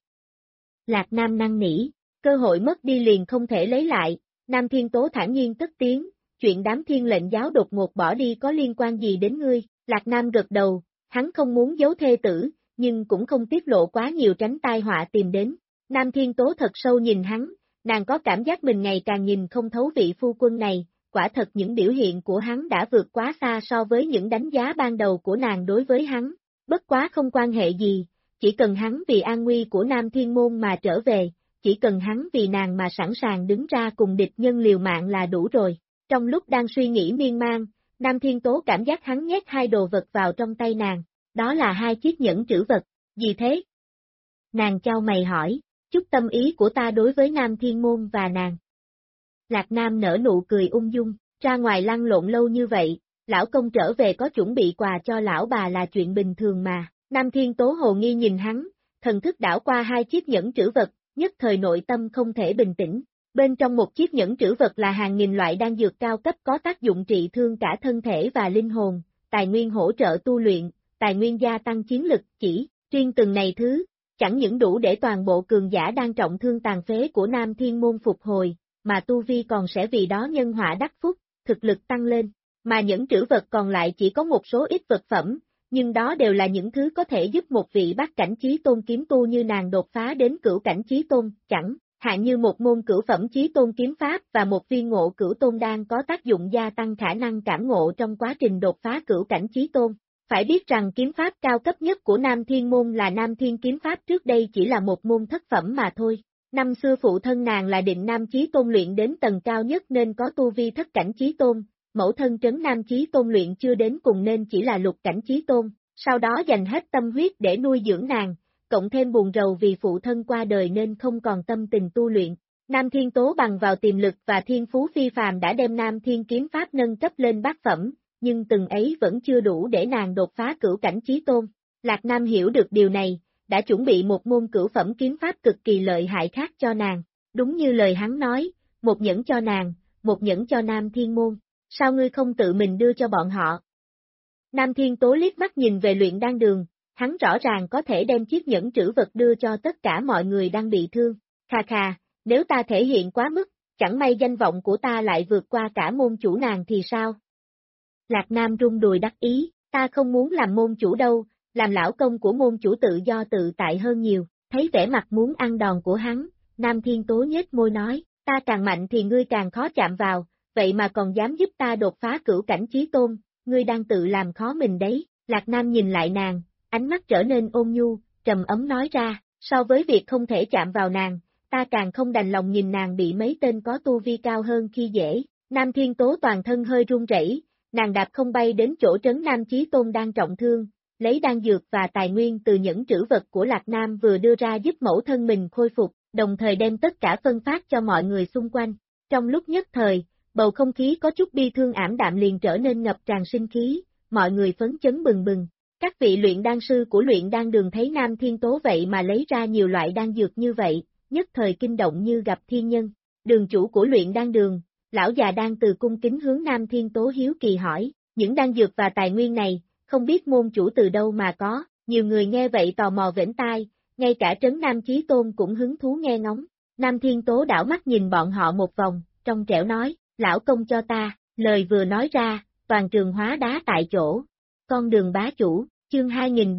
Lạc Nam năn nỉ, cơ hội mất đi liền không thể lấy lại, Nam Thiên Tố thản nhiên cất tiếng, chuyện đám thiên lệnh giáo đột ngột bỏ đi có liên quan gì đến ngươi? Lạc Nam gật đầu, hắn không muốn giấu thê tử, nhưng cũng không tiết lộ quá nhiều tránh tai họa tìm đến. Nam Thiên Tố thật sâu nhìn hắn, nàng có cảm giác mình ngày càng nhìn không thấu vị phu quân này, quả thật những biểu hiện của hắn đã vượt quá xa so với những đánh giá ban đầu của nàng đối với hắn, bất quá không quan hệ gì, chỉ cần hắn vì an nguy của Nam Thiên Môn mà trở về, chỉ cần hắn vì nàng mà sẵn sàng đứng ra cùng địch nhân liều mạng là đủ rồi. Trong lúc đang suy nghĩ miên man, Nam Thiên Tố cảm giác hắn nhét hai đồ vật vào trong tay nàng, đó là hai chiếc nhẫn trữ vật, gì thế? Nàng chau mày hỏi, chút tâm ý của ta đối với Nam Thiên Môn và nàng. Lạc Nam nở nụ cười ung dung, ra ngoài lăn lộn lâu như vậy, lão công trở về có chuẩn bị quà cho lão bà là chuyện bình thường mà. Nam Thiên Tố hồ nghi nhìn hắn, thần thức đảo qua hai chiếc nhẫn trữ vật, nhất thời nội tâm không thể bình tĩnh. Bên trong một chiếc nhẫn trữ vật là hàng nghìn loại đan dược cao cấp có tác dụng trị thương cả thân thể và linh hồn, tài nguyên hỗ trợ tu luyện, tài nguyên gia tăng chiến lực, chỉ riêng từng này thứ, chẳng những đủ để toàn bộ cường giả đang trọng thương tàn phế của Nam Thiên Môn phục hồi, mà tu vi còn sẽ vì đó nhân họa đắc phúc, thực lực tăng lên, mà những trữ vật còn lại chỉ có một số ít vật phẩm, nhưng đó đều là những thứ có thể giúp một vị bát cảnh chí tôn kiếm tu như nàng đột phá đến cửu cảnh chí tôn, chẳng hạn như một môn cửu phẩm chí tôn kiếm pháp và một viên ngộ cửu tôn đan có tác dụng gia tăng khả năng cảm ngộ trong quá trình đột phá cửu cảnh chí tôn. Phải biết rằng kiếm pháp cao cấp nhất của Nam Thiên Môn là Nam Thiên Kiếm Pháp trước đây chỉ là một môn thất phẩm mà thôi. Năm xưa phụ thân nàng là Định Nam Chí Tôn luyện đến tầng cao nhất nên có tu vi thất cảnh Chí Tôn, mẫu thân Trấn Nam Chí Tôn luyện chưa đến cùng nên chỉ là lục cảnh Chí Tôn, sau đó dành hết tâm huyết để nuôi dưỡng nàng, cộng thêm buồn rầu vì phụ thân qua đời nên không còn tâm tình tu luyện. Nam Thiên Tố bằng vào tiềm lực và thiên phú phi phàm đã đem Nam Thiên Kiếm Pháp nâng cấp lên bát phẩm, nhưng từng ấy vẫn chưa đủ để nàng đột phá cửu cảnh Chí Tôn. Lạc Nam hiểu được điều này, đã chuẩn bị một môn cửu phẩm kiếm pháp cực kỳ lợi hại khác cho nàng. Đúng như lời hắn nói, một nhẫn cho nàng, một nhẫn cho Nam Thiên Môn. Sao ngươi không tự mình đưa cho bọn họ? Nam Thiên Tố liếc mắt nhìn về luyện đan đường, hắn rõ ràng có thể đem chiếc nhẫn trữ vật đưa cho tất cả mọi người đang bị thương. Khà khà, nếu ta thể hiện quá mức, chẳng may danh vọng của ta lại vượt qua cả môn chủ nàng thì sao? Lạc Nam rung đùi đắc ý, ta không muốn làm môn chủ đâu, làm lão công của môn chủ tự do tự tại hơn nhiều. Thấy vẻ mặt muốn ăn đòn của hắn, Nam Thiên Tố nhếch môi nói, ta càng mạnh thì ngươi càng khó chạm vào, vậy mà còn dám giúp ta đột phá cửu cảnh chí tôn, ngươi đang tự làm khó mình đấy. Lạc Nam nhìn lại nàng, ánh mắt trở nên ôn nhu, trầm ấm nói ra, so với việc không thể chạm vào nàng, ta càng không đành lòng nhìn nàng bị mấy tên có tu vi cao hơn khi dễ. Nam Thiên Tố toàn thân hơi run rẩy, nàng đạp không bay đến chỗ Trấn Nam Chí Tôn đang trọng thương, lấy đan dược và tài nguyên từ những trữ vật của Lạc Nam vừa đưa ra giúp mẫu thân mình khôi phục, đồng thời đem tất cả phân phát cho mọi người xung quanh. Trong lúc nhất thời, bầu không khí có chút bi thương ảm đạm liền trở nên ngập tràn sinh khí, mọi người phấn chấn bừng bừng. Các vị luyện đan sư của luyện đan đường thấy Nam Thiên Tố vậy mà lấy ra nhiều loại đan dược như vậy, nhất thời kinh động như gặp thiên nhân. Đường chủ của luyện đan đường, lão già đang từ cung kính hướng Nam Thiên Tố hiếu kỳ hỏi, những đan dược và tài nguyên này, không biết môn chủ từ đâu mà có, nhiều người nghe vậy tò mò vểnh tai, ngay cả Trấn Nam Chí Tôn cũng hứng thú nghe ngóng. Nam Thiên Tố đảo mắt nhìn bọn họ một vòng, trong trẻo nói, lão công cho ta, lời vừa nói ra, toàn trường hóa đá tại chỗ. Con đường bá chủ, chương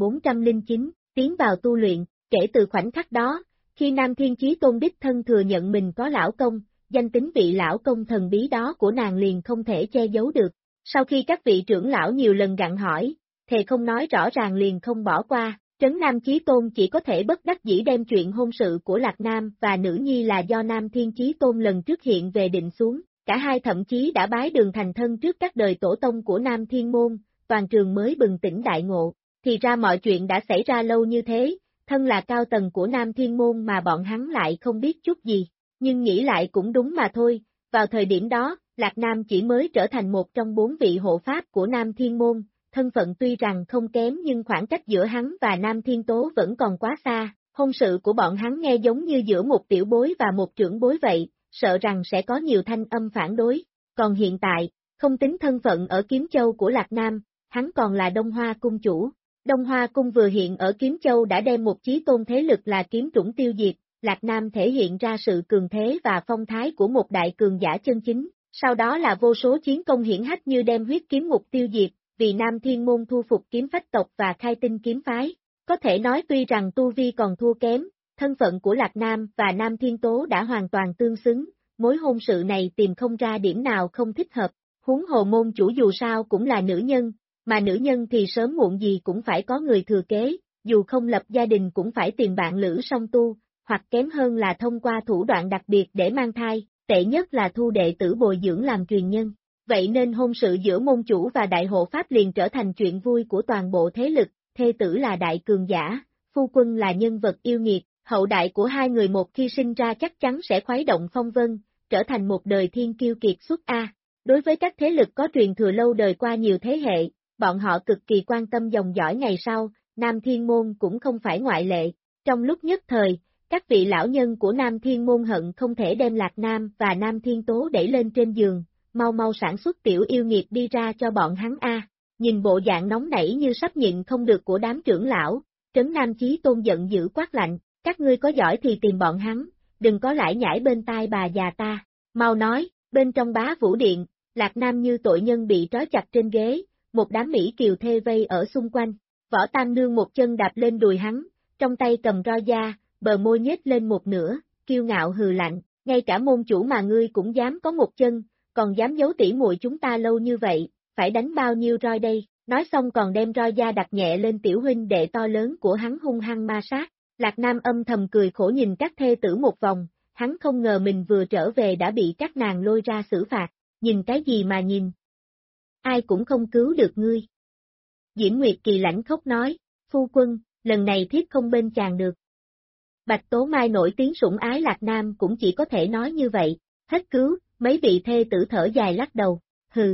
2409, tiến vào tu luyện, kể từ khoảnh khắc đó, khi Nam Thiên Chí Tôn đích thân thừa nhận mình có lão công, danh tính vị lão công thần bí đó của nàng liền không thể che giấu được. Sau khi các vị trưởng lão nhiều lần gặng hỏi, thề không nói rõ ràng liền không bỏ qua, Trấn Nam Chí Tôn chỉ có thể bất đắc dĩ đem chuyện hôn sự của Lạc Nam và nữ nhi là do Nam Thiên Chí Tôn lần trước hiện về định xuống, cả hai thậm chí đã bái đường thành thân trước các đời tổ tông của Nam Thiên Môn, toàn trường mới bừng tỉnh đại ngộ. Thì ra mọi chuyện đã xảy ra lâu như thế, thân là cao tầng của Nam Thiên Môn mà bọn hắn lại không biết chút gì, nhưng nghĩ lại cũng đúng mà thôi, vào thời điểm đó, Lạc Nam chỉ mới trở thành một trong 4 vị hộ pháp của Nam Thiên Môn, thân phận tuy rằng không kém nhưng khoảng cách giữa hắn và Nam Thiên Tố vẫn còn quá xa, hôn sự của bọn hắn nghe giống như giữa một tiểu bối và một trưởng bối vậy, sợ rằng sẽ có nhiều thanh âm phản đối, còn hiện tại, không tính thân phận ở Kiếm Châu của Lạc Nam, hắn còn là Đông Hoa cung chủ. Đông Hoa cung vừa hiện ở Kiếm Châu đã đem một chí tôn thế lực là kiếm trũng tiêu diệt, Lạc Nam thể hiện ra sự cường thế và phong thái của một đại cường giả chân chính, sau đó là vô số chiến công hiển hách như đem huyết kiếm ngục tiêu diệt, vì Nam Thiên Môn thu phục kiếm phách tộc và khai tinh kiếm phái. Có thể nói tuy rằng tu vi còn thua kém, thân phận của Lạc Nam và Nam Thiên Tố đã hoàn toàn tương xứng, mối hôn sự này tìm không ra điểm nào không thích hợp, huống hồ môn chủ dù sao cũng là nữ nhân, mà nữ nhân thì sớm muộn gì cũng phải có người thừa kế, dù không lập gia đình cũng phải tìm bạn lữ song tu, hoặc kém hơn là thông qua thủ đoạn đặc biệt để mang thai, tệ nhất là thu đệ tử bồi dưỡng làm truyền nhân. Vậy nên hôn sự giữa môn chủ và đại hộ pháp liền trở thành chuyện vui của toàn bộ thế lực, thê tử là đại cường giả, phu quân là nhân vật yêu nghiệt, hậu đại của hai người một khi sinh ra chắc chắn sẽ khuấy động phong vân, trở thành một đời thiên kiêu kiệt xuất A. Đối với các thế lực có truyền thừa lâu đời qua nhiều thế hệ, bọn họ cực kỳ quan tâm dòng dõi ngày sau, Nam Thiên Môn cũng không phải ngoại lệ. Trong lúc nhất thời, các vị lão nhân của Nam Thiên Môn hận không thể đem Lạc Nam và Nam Thiên Tố đẩy lên trên giường, mau mau sản xuất tiểu yêu nghiệt đi ra cho bọn hắn A. Nhìn bộ dạng nóng nảy như sắp nhịn không được của đám trưởng lão, Trấn Nam Chí Tôn giận dữ quát lạnh, các ngươi có giỏi thì tìm bọn hắn, đừng có lải nhải bên tai bà già ta. Mau nói, bên trong Bá Vũ Điện, Lạc Nam như tội nhân bị trói chặt trên ghế, một đám mỹ kiều thê vây ở xung quanh, Võ Tam Nương một chân đạp lên đùi hắn, trong tay cầm roi da, bờ môi nhếch lên một nửa, kiêu ngạo hừ lạnh, ngay cả môn chủ mà ngươi cũng dám có một chân, còn dám giấu tỉ muội chúng ta lâu như vậy, phải đánh bao nhiêu roi đây, nói xong còn đem roi da đặt nhẹ lên tiểu huynh đệ to lớn của hắn hung hăng ma sát. Lạc Nam âm thầm cười khổ nhìn các thê tử một vòng, hắn không ngờ mình vừa trở về đã bị các nàng lôi ra xử phạt, nhìn cái gì mà nhìn. Ai cũng không cứu được ngươi. Diễm Nguyệt Kỳ lãnh khóc nói, phu quân, lần này thiếp không bên chàng được. Bạch Tố Mai nổi tiếng sủng ái Lạc Nam cũng chỉ có thể nói như vậy, hết cứu, mấy vị thê tử thở dài lắc đầu, hừ.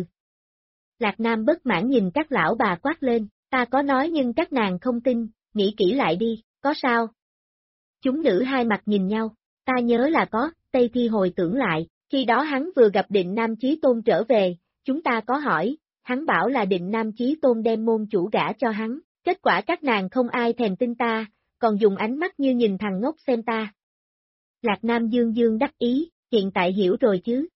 Lạc Nam bất mãn nhìn các lão bà quát lên, ta có nói nhưng các nàng không tin, nghĩ kỹ lại đi, có sao? Chúng nữ hai mặt nhìn nhau, ta nhớ là có, Tây Thi hồi tưởng lại, khi đó hắn vừa gặp Định Nam Chí Tôn trở về, chúng ta có hỏi, hắn bảo là Định Nam Chí Tôn đem môn chủ gả cho hắn, kết quả các nàng không ai thèm tin ta, còn dùng ánh mắt như nhìn thằng ngốc xem ta. Lạc Nam dương dương đắc ý, hiện tại hiểu rồi chứ.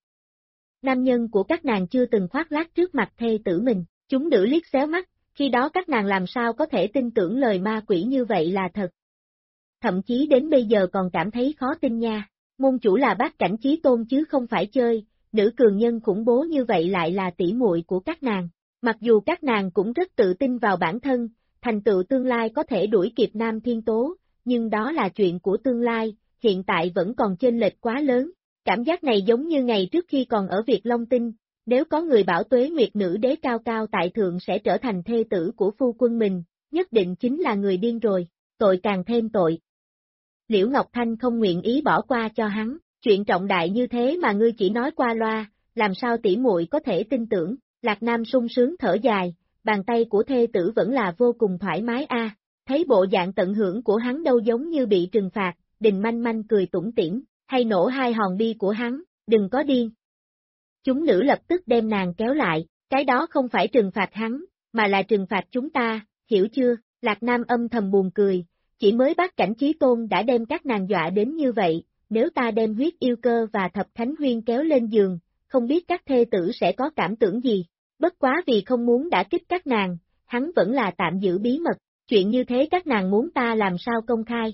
Nam nhân của các nàng chưa từng khoác lác trước mặt thê tử mình, chúng nữ liếc xéo mắt, khi đó các nàng làm sao có thể tin tưởng lời ma quỷ như vậy là thật. Thậm chí đến bây giờ còn cảm thấy khó tin nha, môn chủ là bát cảnh chí tôn chứ không phải chơi, nữ cường nhân khủng bố như vậy lại là tỷ muội của các nàng. Mặc dù các nàng cũng rất tự tin vào bản thân, thành tựu tương lai có thể đuổi kịp Nam Thiên Tố, nhưng đó là chuyện của tương lai, hiện tại vẫn còn chênh lệch quá lớn. Cảm giác này giống như ngày trước khi còn ở Việt Long Tinh, nếu có người bảo Tuế Nguyệt nữ đế cao cao tại thượng sẽ trở thành thê tử của phu quân mình, nhất định chính là người điên rồi, tội càng thêm tội. Liễu Ngọc Thanh không nguyện ý bỏ qua cho hắn, chuyện trọng đại như thế mà ngươi chỉ nói qua loa, làm sao tỷ muội có thể tin tưởng, Lạc Nam sung sướng thở dài, bàn tay của thê tử vẫn là vô cùng thoải mái a. Thấy bộ dạng tận hưởng của hắn đâu giống như bị trừng phạt, Đình Manh Manh cười tủm tỉm, hay nổ hai hòn bi của hắn, đừng có điên. Chúng nữ lập tức đem nàng kéo lại, cái đó không phải trừng phạt hắn, mà là trừng phạt chúng ta, hiểu chưa? Lạc Nam âm thầm buồn cười, chỉ mới bắt cảnh Chí Tôn đã đem các nàng dọa đến như vậy, nếu ta đem huyết yêu cơ và thập thánh huyên kéo lên giường, không biết các thê tử sẽ có cảm tưởng gì, bất quá vì không muốn đả kích các nàng, hắn vẫn là tạm giữ bí mật, chuyện như thế các nàng muốn ta làm sao công khai.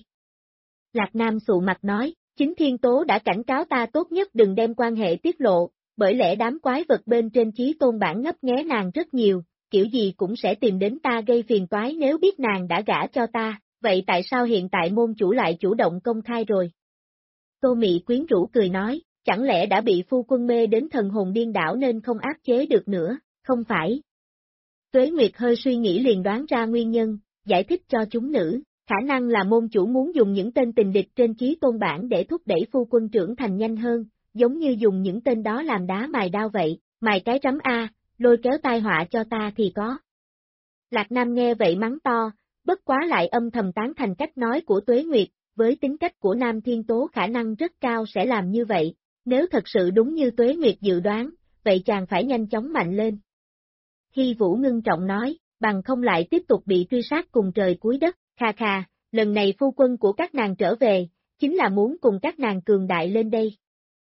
Lạc Nam sụ mặt nói, chính Thiên Tố đã cảnh cáo ta tốt nhất đừng đem quan hệ tiết lộ, bởi lẽ đám quái vật bên trên Chí Tôn bản ngấp nghé nàng rất nhiều, kiểu gì cũng sẽ tìm đến ta gây phiền toái nếu biết nàng đã gả cho ta, vậy tại sao hiện tại môn chủ lại chủ động công khai rồi? Tô Mị quyến rũ cười nói, chẳng lẽ đã bị phu quân mê đến thần hồn điên đảo nên không áp chế được nữa, không phải. Tuế Nguyệt hơi suy nghĩ liền đoán ra nguyên nhân, giải thích cho chúng nữ, khả năng là môn chủ muốn dùng những tên tình địch trên Chí Tôn bản để thúc đẩy phu quân trưởng thành nhanh hơn, giống như dùng những tên đó làm đá mài đao vậy, mài cái rắm A, lôi kéo tai họa cho ta thì có. Lạc Nam nghe vậy mắng to, bất quá lại âm thầm tán thành cách nói của Tuế Nguyệt, với tính cách của Nam Thiên Tố khả năng rất cao sẽ làm như vậy, nếu thật sự đúng như Tuế Nguyệt dự đoán, vậy chàng phải nhanh chóng mạnh lên. Hy Vũ ngưng trọng nói, bằng không lại tiếp tục bị truy sát cùng trời cuối đất, kha kha, lần này phu quân của các nàng trở về, chính là muốn cùng các nàng cường đại lên đây.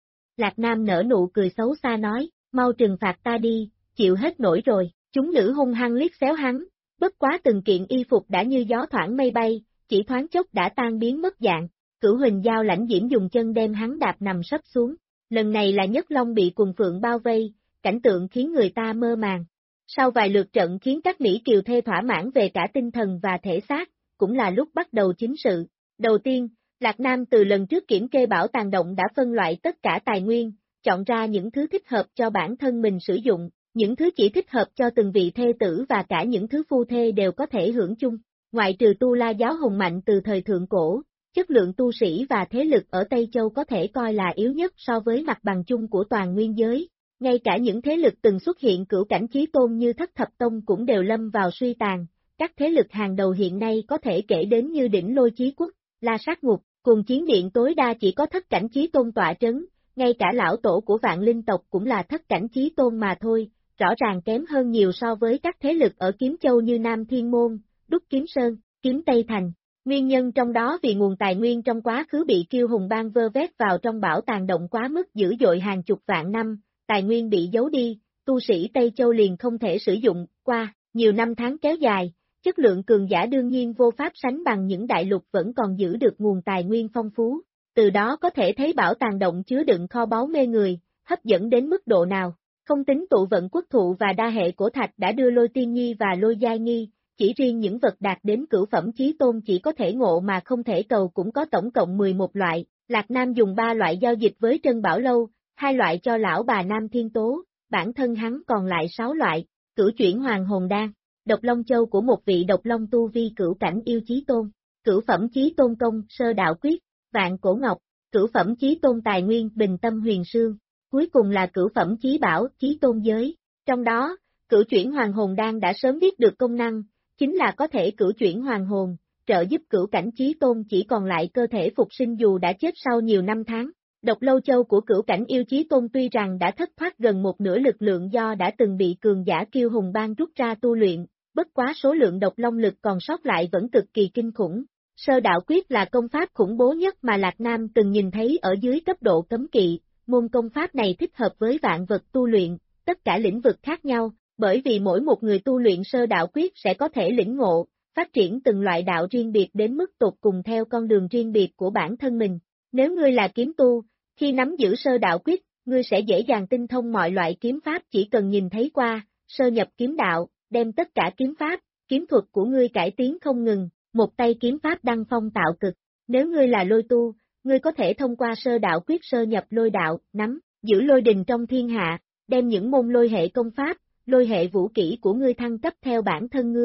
Lạc Nam nở nụ cười xấu xa nói, mau trừng phạt ta đi, chịu hết nổi rồi, chúng nữ hung hăng liếc xéo hắn, bất quá từng kiện y phục đã như gió thoảng mây bay, chỉ thoáng chốc đã tan biến mất dạng, Cửu Huỳnh Giao Lãnh Diễm dùng chân đem hắn đạp nằm sấp xuống, lần này là Nhất Long bị quần phượng bao vây, cảnh tượng khiến người ta mơ màng. Sau vài lượt trận khiến các Mỹ Kiều thê thỏa mãn về cả tinh thần và thể xác, cũng là lúc bắt đầu chính sự. Đầu tiên, Lạc Nam từ lần trước kiểm kê bảo tàng động đã phân loại tất cả tài nguyên, chọn ra những thứ thích hợp cho bản thân mình sử dụng, những thứ chỉ thích hợp cho từng vị thê tử và cả những thứ phu thê đều có thể hưởng chung. Ngoại trừ Tu La giáo hùng mạnh từ thời thượng cổ, chất lượng tu sĩ và thế lực ở Tây Châu có thể coi là yếu nhất so với mặt bằng chung của toàn nguyên giới. Ngay cả những thế lực từng xuất hiện cửu cảnh chí tôn như Thất Thập Tông cũng đều lâm vào suy tàn, các thế lực hàng đầu hiện nay có thể kể đến như Đỉnh Lôi Chí Quốc, La Sát Ngục, cùng chiến điện tối đa chỉ có Thất Cảnh Chí Tôn tọa trấn, ngay cả lão tổ của Vạn Linh tộc cũng là Thất Cảnh Chí Tôn mà thôi, rõ ràng kém hơn nhiều so với các thế lực ở Kiếm Châu như Nam Thiên Môn, Đúc Kiếm Sơn, Kiếm Tây Thành. Nguyên nhân trong đó vì nguồn tài nguyên trong quá khứ bị Kiêu Hùng Bang vơ vét vào trong bảo tàng động quá mức dữ dội hàng chục vạn năm, tài nguyên bị giấu đi, tu sĩ Tây Châu liền không thể sử dụng, qua nhiều năm tháng kéo dài, chất lượng cường giả đương nhiên vô pháp sánh bằng những đại lục vẫn còn giữ được nguồn tài nguyên phong phú, từ đó có thể thấy bảo tàng động chứa đựng kho báu mê người, hấp dẫn đến mức độ nào, không tính tụ vận quốc thụ và đa hệ cổ thạch đã đưa Lôi Tiên Nhi và Lôi Giai Nghi, chỉ riêng những vật đạt đến cửu phẩm chí tôn chỉ có thể ngộ mà không thể cầu cũng có tổng cộng 11 loại, Lạc Nam dùng 3 loại giao dịch với Trân Bảo Lâu, 2 loại cho lão bà Nam Thiên Tố, bản thân hắn còn lại 6 loại, cửu chuyển hoàng hồn đan, độc long châu của một vị độc long tu vi cửu cảnh yêu chí tôn, cửu phẩm chí tôn công sơ đạo quyết, vạn cổ ngọc, cửu phẩm chí tôn tài nguyên bình tâm huyền sương, cuối cùng là cửu phẩm chí bảo chí tôn giới, trong đó, cửu chuyển hoàng hồn đan đã sớm biết được công năng, chính là có thể cửu chuyển hoàng hồn, trợ giúp cửu cảnh chí tôn chỉ còn lại cơ thể phục sinh dù đã chết sau nhiều năm tháng. Độc lâu châu của cửu cảnh yêu chí tôn tuy rằng đã thất thoát gần một nửa lực lượng do đã từng bị cường giả Kiêu Hùng Bang rút ra tu luyện, bất quá số lượng độc long lực còn sót lại vẫn cực kỳ kinh khủng. Sơ đạo quyết là công pháp khủng bố nhất mà Lạc Nam từng nhìn thấy ở dưới cấp độ cấm kỵ, môn công pháp này thích hợp với vạn vật tu luyện, tất cả lĩnh vực khác nhau, bởi vì mỗi một người tu luyện sơ đạo quyết sẽ có thể lĩnh ngộ, phát triển từng loại đạo riêng biệt đến mức tột cùng theo con đường riêng biệt của bản thân mình. Nếu ngươi là kiếm tu, khi nắm giữ sơ đạo quyết, ngươi sẽ dễ dàng tinh thông mọi loại kiếm pháp chỉ cần nhìn thấy qua, sơ nhập kiếm đạo, đem tất cả kiếm pháp, kiếm thuật của ngươi cải tiến không ngừng, một tay kiếm pháp đăng phong tạo cực. Nếu ngươi là lôi tu, ngươi có thể thông qua sơ đạo quyết sơ nhập lôi đạo, nắm giữ lôi đình trong thiên hạ, đem những môn lôi hệ công pháp, lôi hệ vũ kỹ của ngươi thăng cấp theo bản thân ngươi,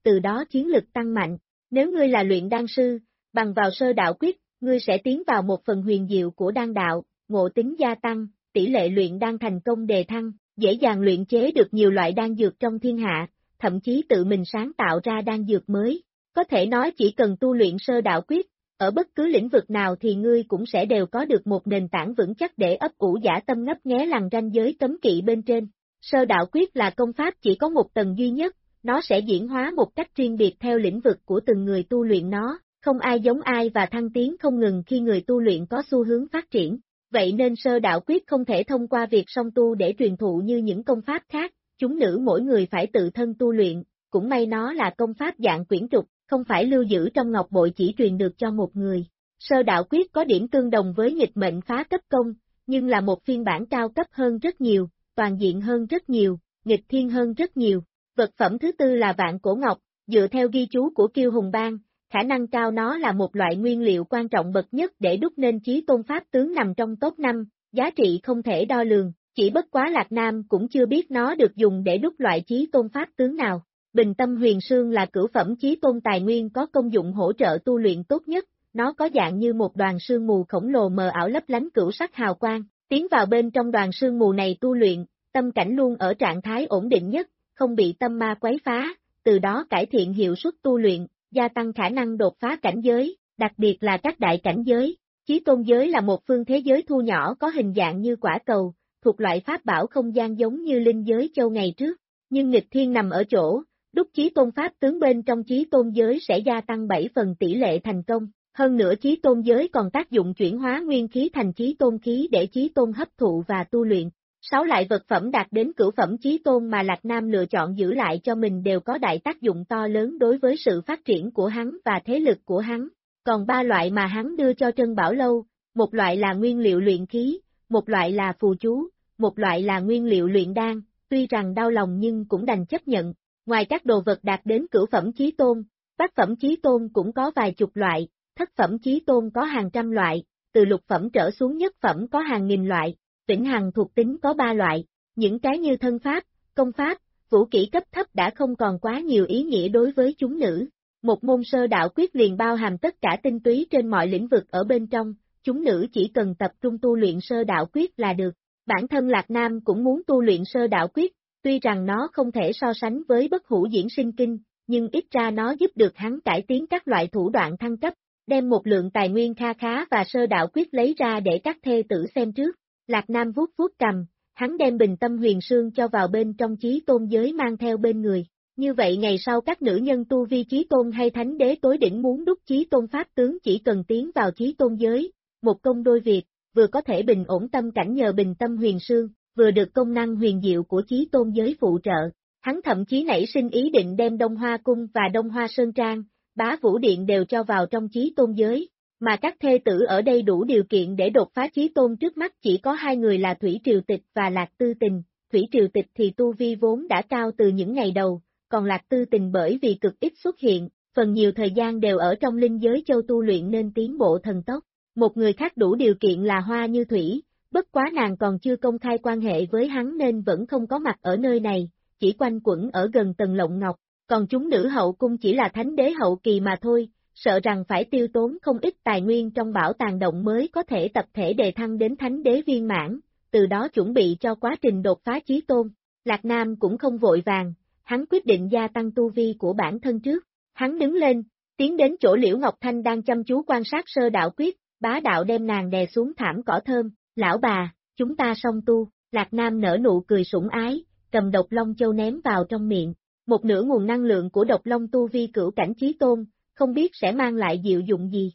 từ đó chiến lực tăng mạnh. Nếu ngươi là luyện đan sư, bằng vào sơ đạo quyết, ngươi sẽ tiến vào một phần huyền diệu của đan đạo, ngộ tính gia tăng, tỷ lệ luyện đan thành công đề thăng, dễ dàng luyện chế được nhiều loại đan dược trong thiên hạ, thậm chí tự mình sáng tạo ra đan dược mới. Có thể nói chỉ cần tu luyện sơ đạo quyết, ở bất cứ lĩnh vực nào thì ngươi cũng sẽ đều có được một nền tảng vững chắc để ấp ủ dã tâm ngấp nghé lằn ranh giới cấm kỵ bên trên. Sơ đạo quyết là công pháp chỉ có một tầng duy nhất, nó sẽ diễn hóa một cách riêng biệt theo lĩnh vực của từng người tu luyện nó, không ai giống ai và thăng tiến không ngừng khi người tu luyện có xu hướng phát triển. Vậy nên sơ đạo quyết không thể thông qua việc song tu để truyền thụ như những công pháp khác, chúng nữ mỗi người phải tự thân tu luyện, cũng may nó là công pháp dạng quyển trục, không phải lưu giữ trong ngọc bội chỉ truyền được cho một người. Sơ đạo quyết có điểm tương đồng với nghịch mệnh phá cấp công, nhưng là một phiên bản cao cấp hơn rất nhiều, toàn diện hơn rất nhiều, nghịch thiên hơn rất nhiều. Vật phẩm thứ tư là vạn cổ ngọc, dựa theo ghi chú của Kiêu Hùng Bang, khả năng cao nó là một loại nguyên liệu quan trọng bậc nhất để đúc nên chí tôn pháp tướng nằm trong top 5, giá trị không thể đo lường, chỉ bất quá Lạc Nam cũng chưa biết nó được dùng để đúc loại chí tôn pháp tướng nào. Bình tâm huyền sương là cửu phẩm chí tôn tài nguyên có công dụng hỗ trợ tu luyện tốt nhất, nó có dạng như một đoàn sương mù khổng lồ mờ ảo lấp lánh cửu sắc hào quang, tiến vào bên trong đoàn sương mù này tu luyện, tâm cảnh luôn ở trạng thái ổn định nhất, không bị tâm ma quấy phá, từ đó cải thiện hiệu suất tu luyện, gia tăng khả năng đột phá cảnh giới, đặc biệt là các đại cảnh giới. Chí tôn giới là một phương thế giới thu nhỏ có hình dạng như quả cầu, thuộc loại pháp bảo không gian giống như linh giới châu ngày trước, nhưng nghịch thiên nằm ở chỗ, đúc chí tôn pháp tướng bên trong chí tôn giới sẽ gia tăng 7 phần tỷ lệ thành công, hơn nữa chí tôn giới còn tác dụng chuyển hóa nguyên khí thành chí tôn khí để chí tôn hấp thụ và tu luyện. 6 loại vật phẩm đạt đến cửu phẩm chí tôn mà Lạc Nam lựa chọn giữ lại cho mình đều có đại tác dụng to lớn đối với sự phát triển của hắn và thế lực của hắn. Còn 3 loại mà hắn đưa cho Trân Bảo Lâu, một loại là nguyên liệu luyện khí, một loại là phù chú, một loại là nguyên liệu luyện đan, tuy rằng đau lòng nhưng cũng đành chấp nhận. Ngoài các đồ vật đạt đến cửu phẩm chí tôn, bát phẩm chí tôn cũng có vài chục loại, thất phẩm chí tôn có hàng trăm loại, từ lục phẩm trở xuống nhất phẩm có hàng nghìn loại. Vĩnh hằng thuộc tính có 3 loại, những cái như thân pháp, công pháp, vũ kỹ cấp thấp đã không còn quá nhiều ý nghĩa đối với chúng nữ. Một môn sơ đạo quyết liền bao hàm tất cả tinh túy trên mọi lĩnh vực ở bên trong, chúng nữ chỉ cần tập trung tu luyện sơ đạo quyết là được. Bản thân Lạc Nam cũng muốn tu luyện sơ đạo quyết, tuy rằng nó không thể so sánh với bất hủ diễn sinh kinh, nhưng ít ra nó giúp được hắn cải tiến các loại thủ đoạn thăng cấp, đem một lượng tài nguyên kha khá và sơ đạo quyết lấy ra để các thê tử xem trước. Lạc Nam vuốt vuốt cầm, hắn đem bình tâm huyền sương cho vào bên trong chí tôn giới mang theo bên người. Như vậy ngày sau các nữ nhân tu vi chí tôn hay thánh đế tối đỉnh muốn đúc chí tôn pháp tướng chỉ cần tiến vào chí tôn giới, một công đôi việc, vừa có thể bình ổn tâm cảnh nhờ bình tâm huyền sương, vừa được công năng huyền diệu của chí tôn giới phụ trợ. Hắn thậm chí nảy sinh ý định đem Đông Hoa Cung và Đông Hoa Sơn Trang, Bá Vũ Điện đều cho vào trong chí tôn giới. Mà các thê tử ở đây đủ điều kiện để đột phá chí tôn trước mắt chỉ có 2 người là Thủy Triều Tịch và Lạc Tư Tình. Thủy Triều Tịch thì tu vi vốn đã cao từ những ngày đầu, còn Lạc Tư Tình bởi vì cực ít xuất hiện, phần nhiều thời gian đều ở trong linh giới châu tu luyện nên tiến bộ thần tốc. Một người khác đủ điều kiện là Hoa Như Thủy, bất quá nàng còn chưa công khai quan hệ với hắn nên vẫn không có mặt ở nơi này, chỉ quanh quẩn ở gần Tần Lộng Ngọc, còn chúng nữ hậu cung chỉ là thánh đế hậu kỳ mà thôi. Sợ rằng phải tiêu tốn không ít tài nguyên trong bảo tàng động mới có thể tập thể đề thăng đến thánh đế viên mãn, từ đó chuẩn bị cho quá trình đột phá chí tôn. Lạc Nam cũng không vội vàng, hắn quyết định gia tăng tu vi của bản thân trước. Hắn đứng lên, tiến đến chỗ Liễu Ngọc Thanh đang chăm chú quan sát sơ đạo quyết, bá đạo đem nàng đè xuống thảm cỏ thơm. Lão bà, chúng ta song tu. Lạc Nam nở nụ cười sủng ái, cầm độc long châu ném vào trong miệng. Một nửa nguồn năng lượng của độc long tu vi cửu cảnh chí tôn, không biết sẽ mang lại diệu dụng gì.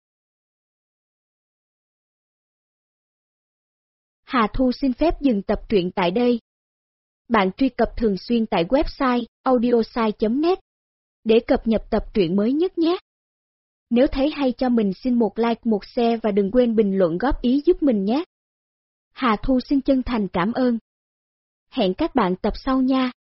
Hà Thu xin phép dừng tập truyện tại đây. Bạn truy cập thường xuyên tại website audiosai.net để cập nhật tập truyện mới nhất nhé. Nếu thấy hay cho mình xin một like, một share và đừng quên bình luận góp ý giúp mình nhé. Hà Thu xin chân thành cảm ơn. Hẹn các bạn tập sau nha.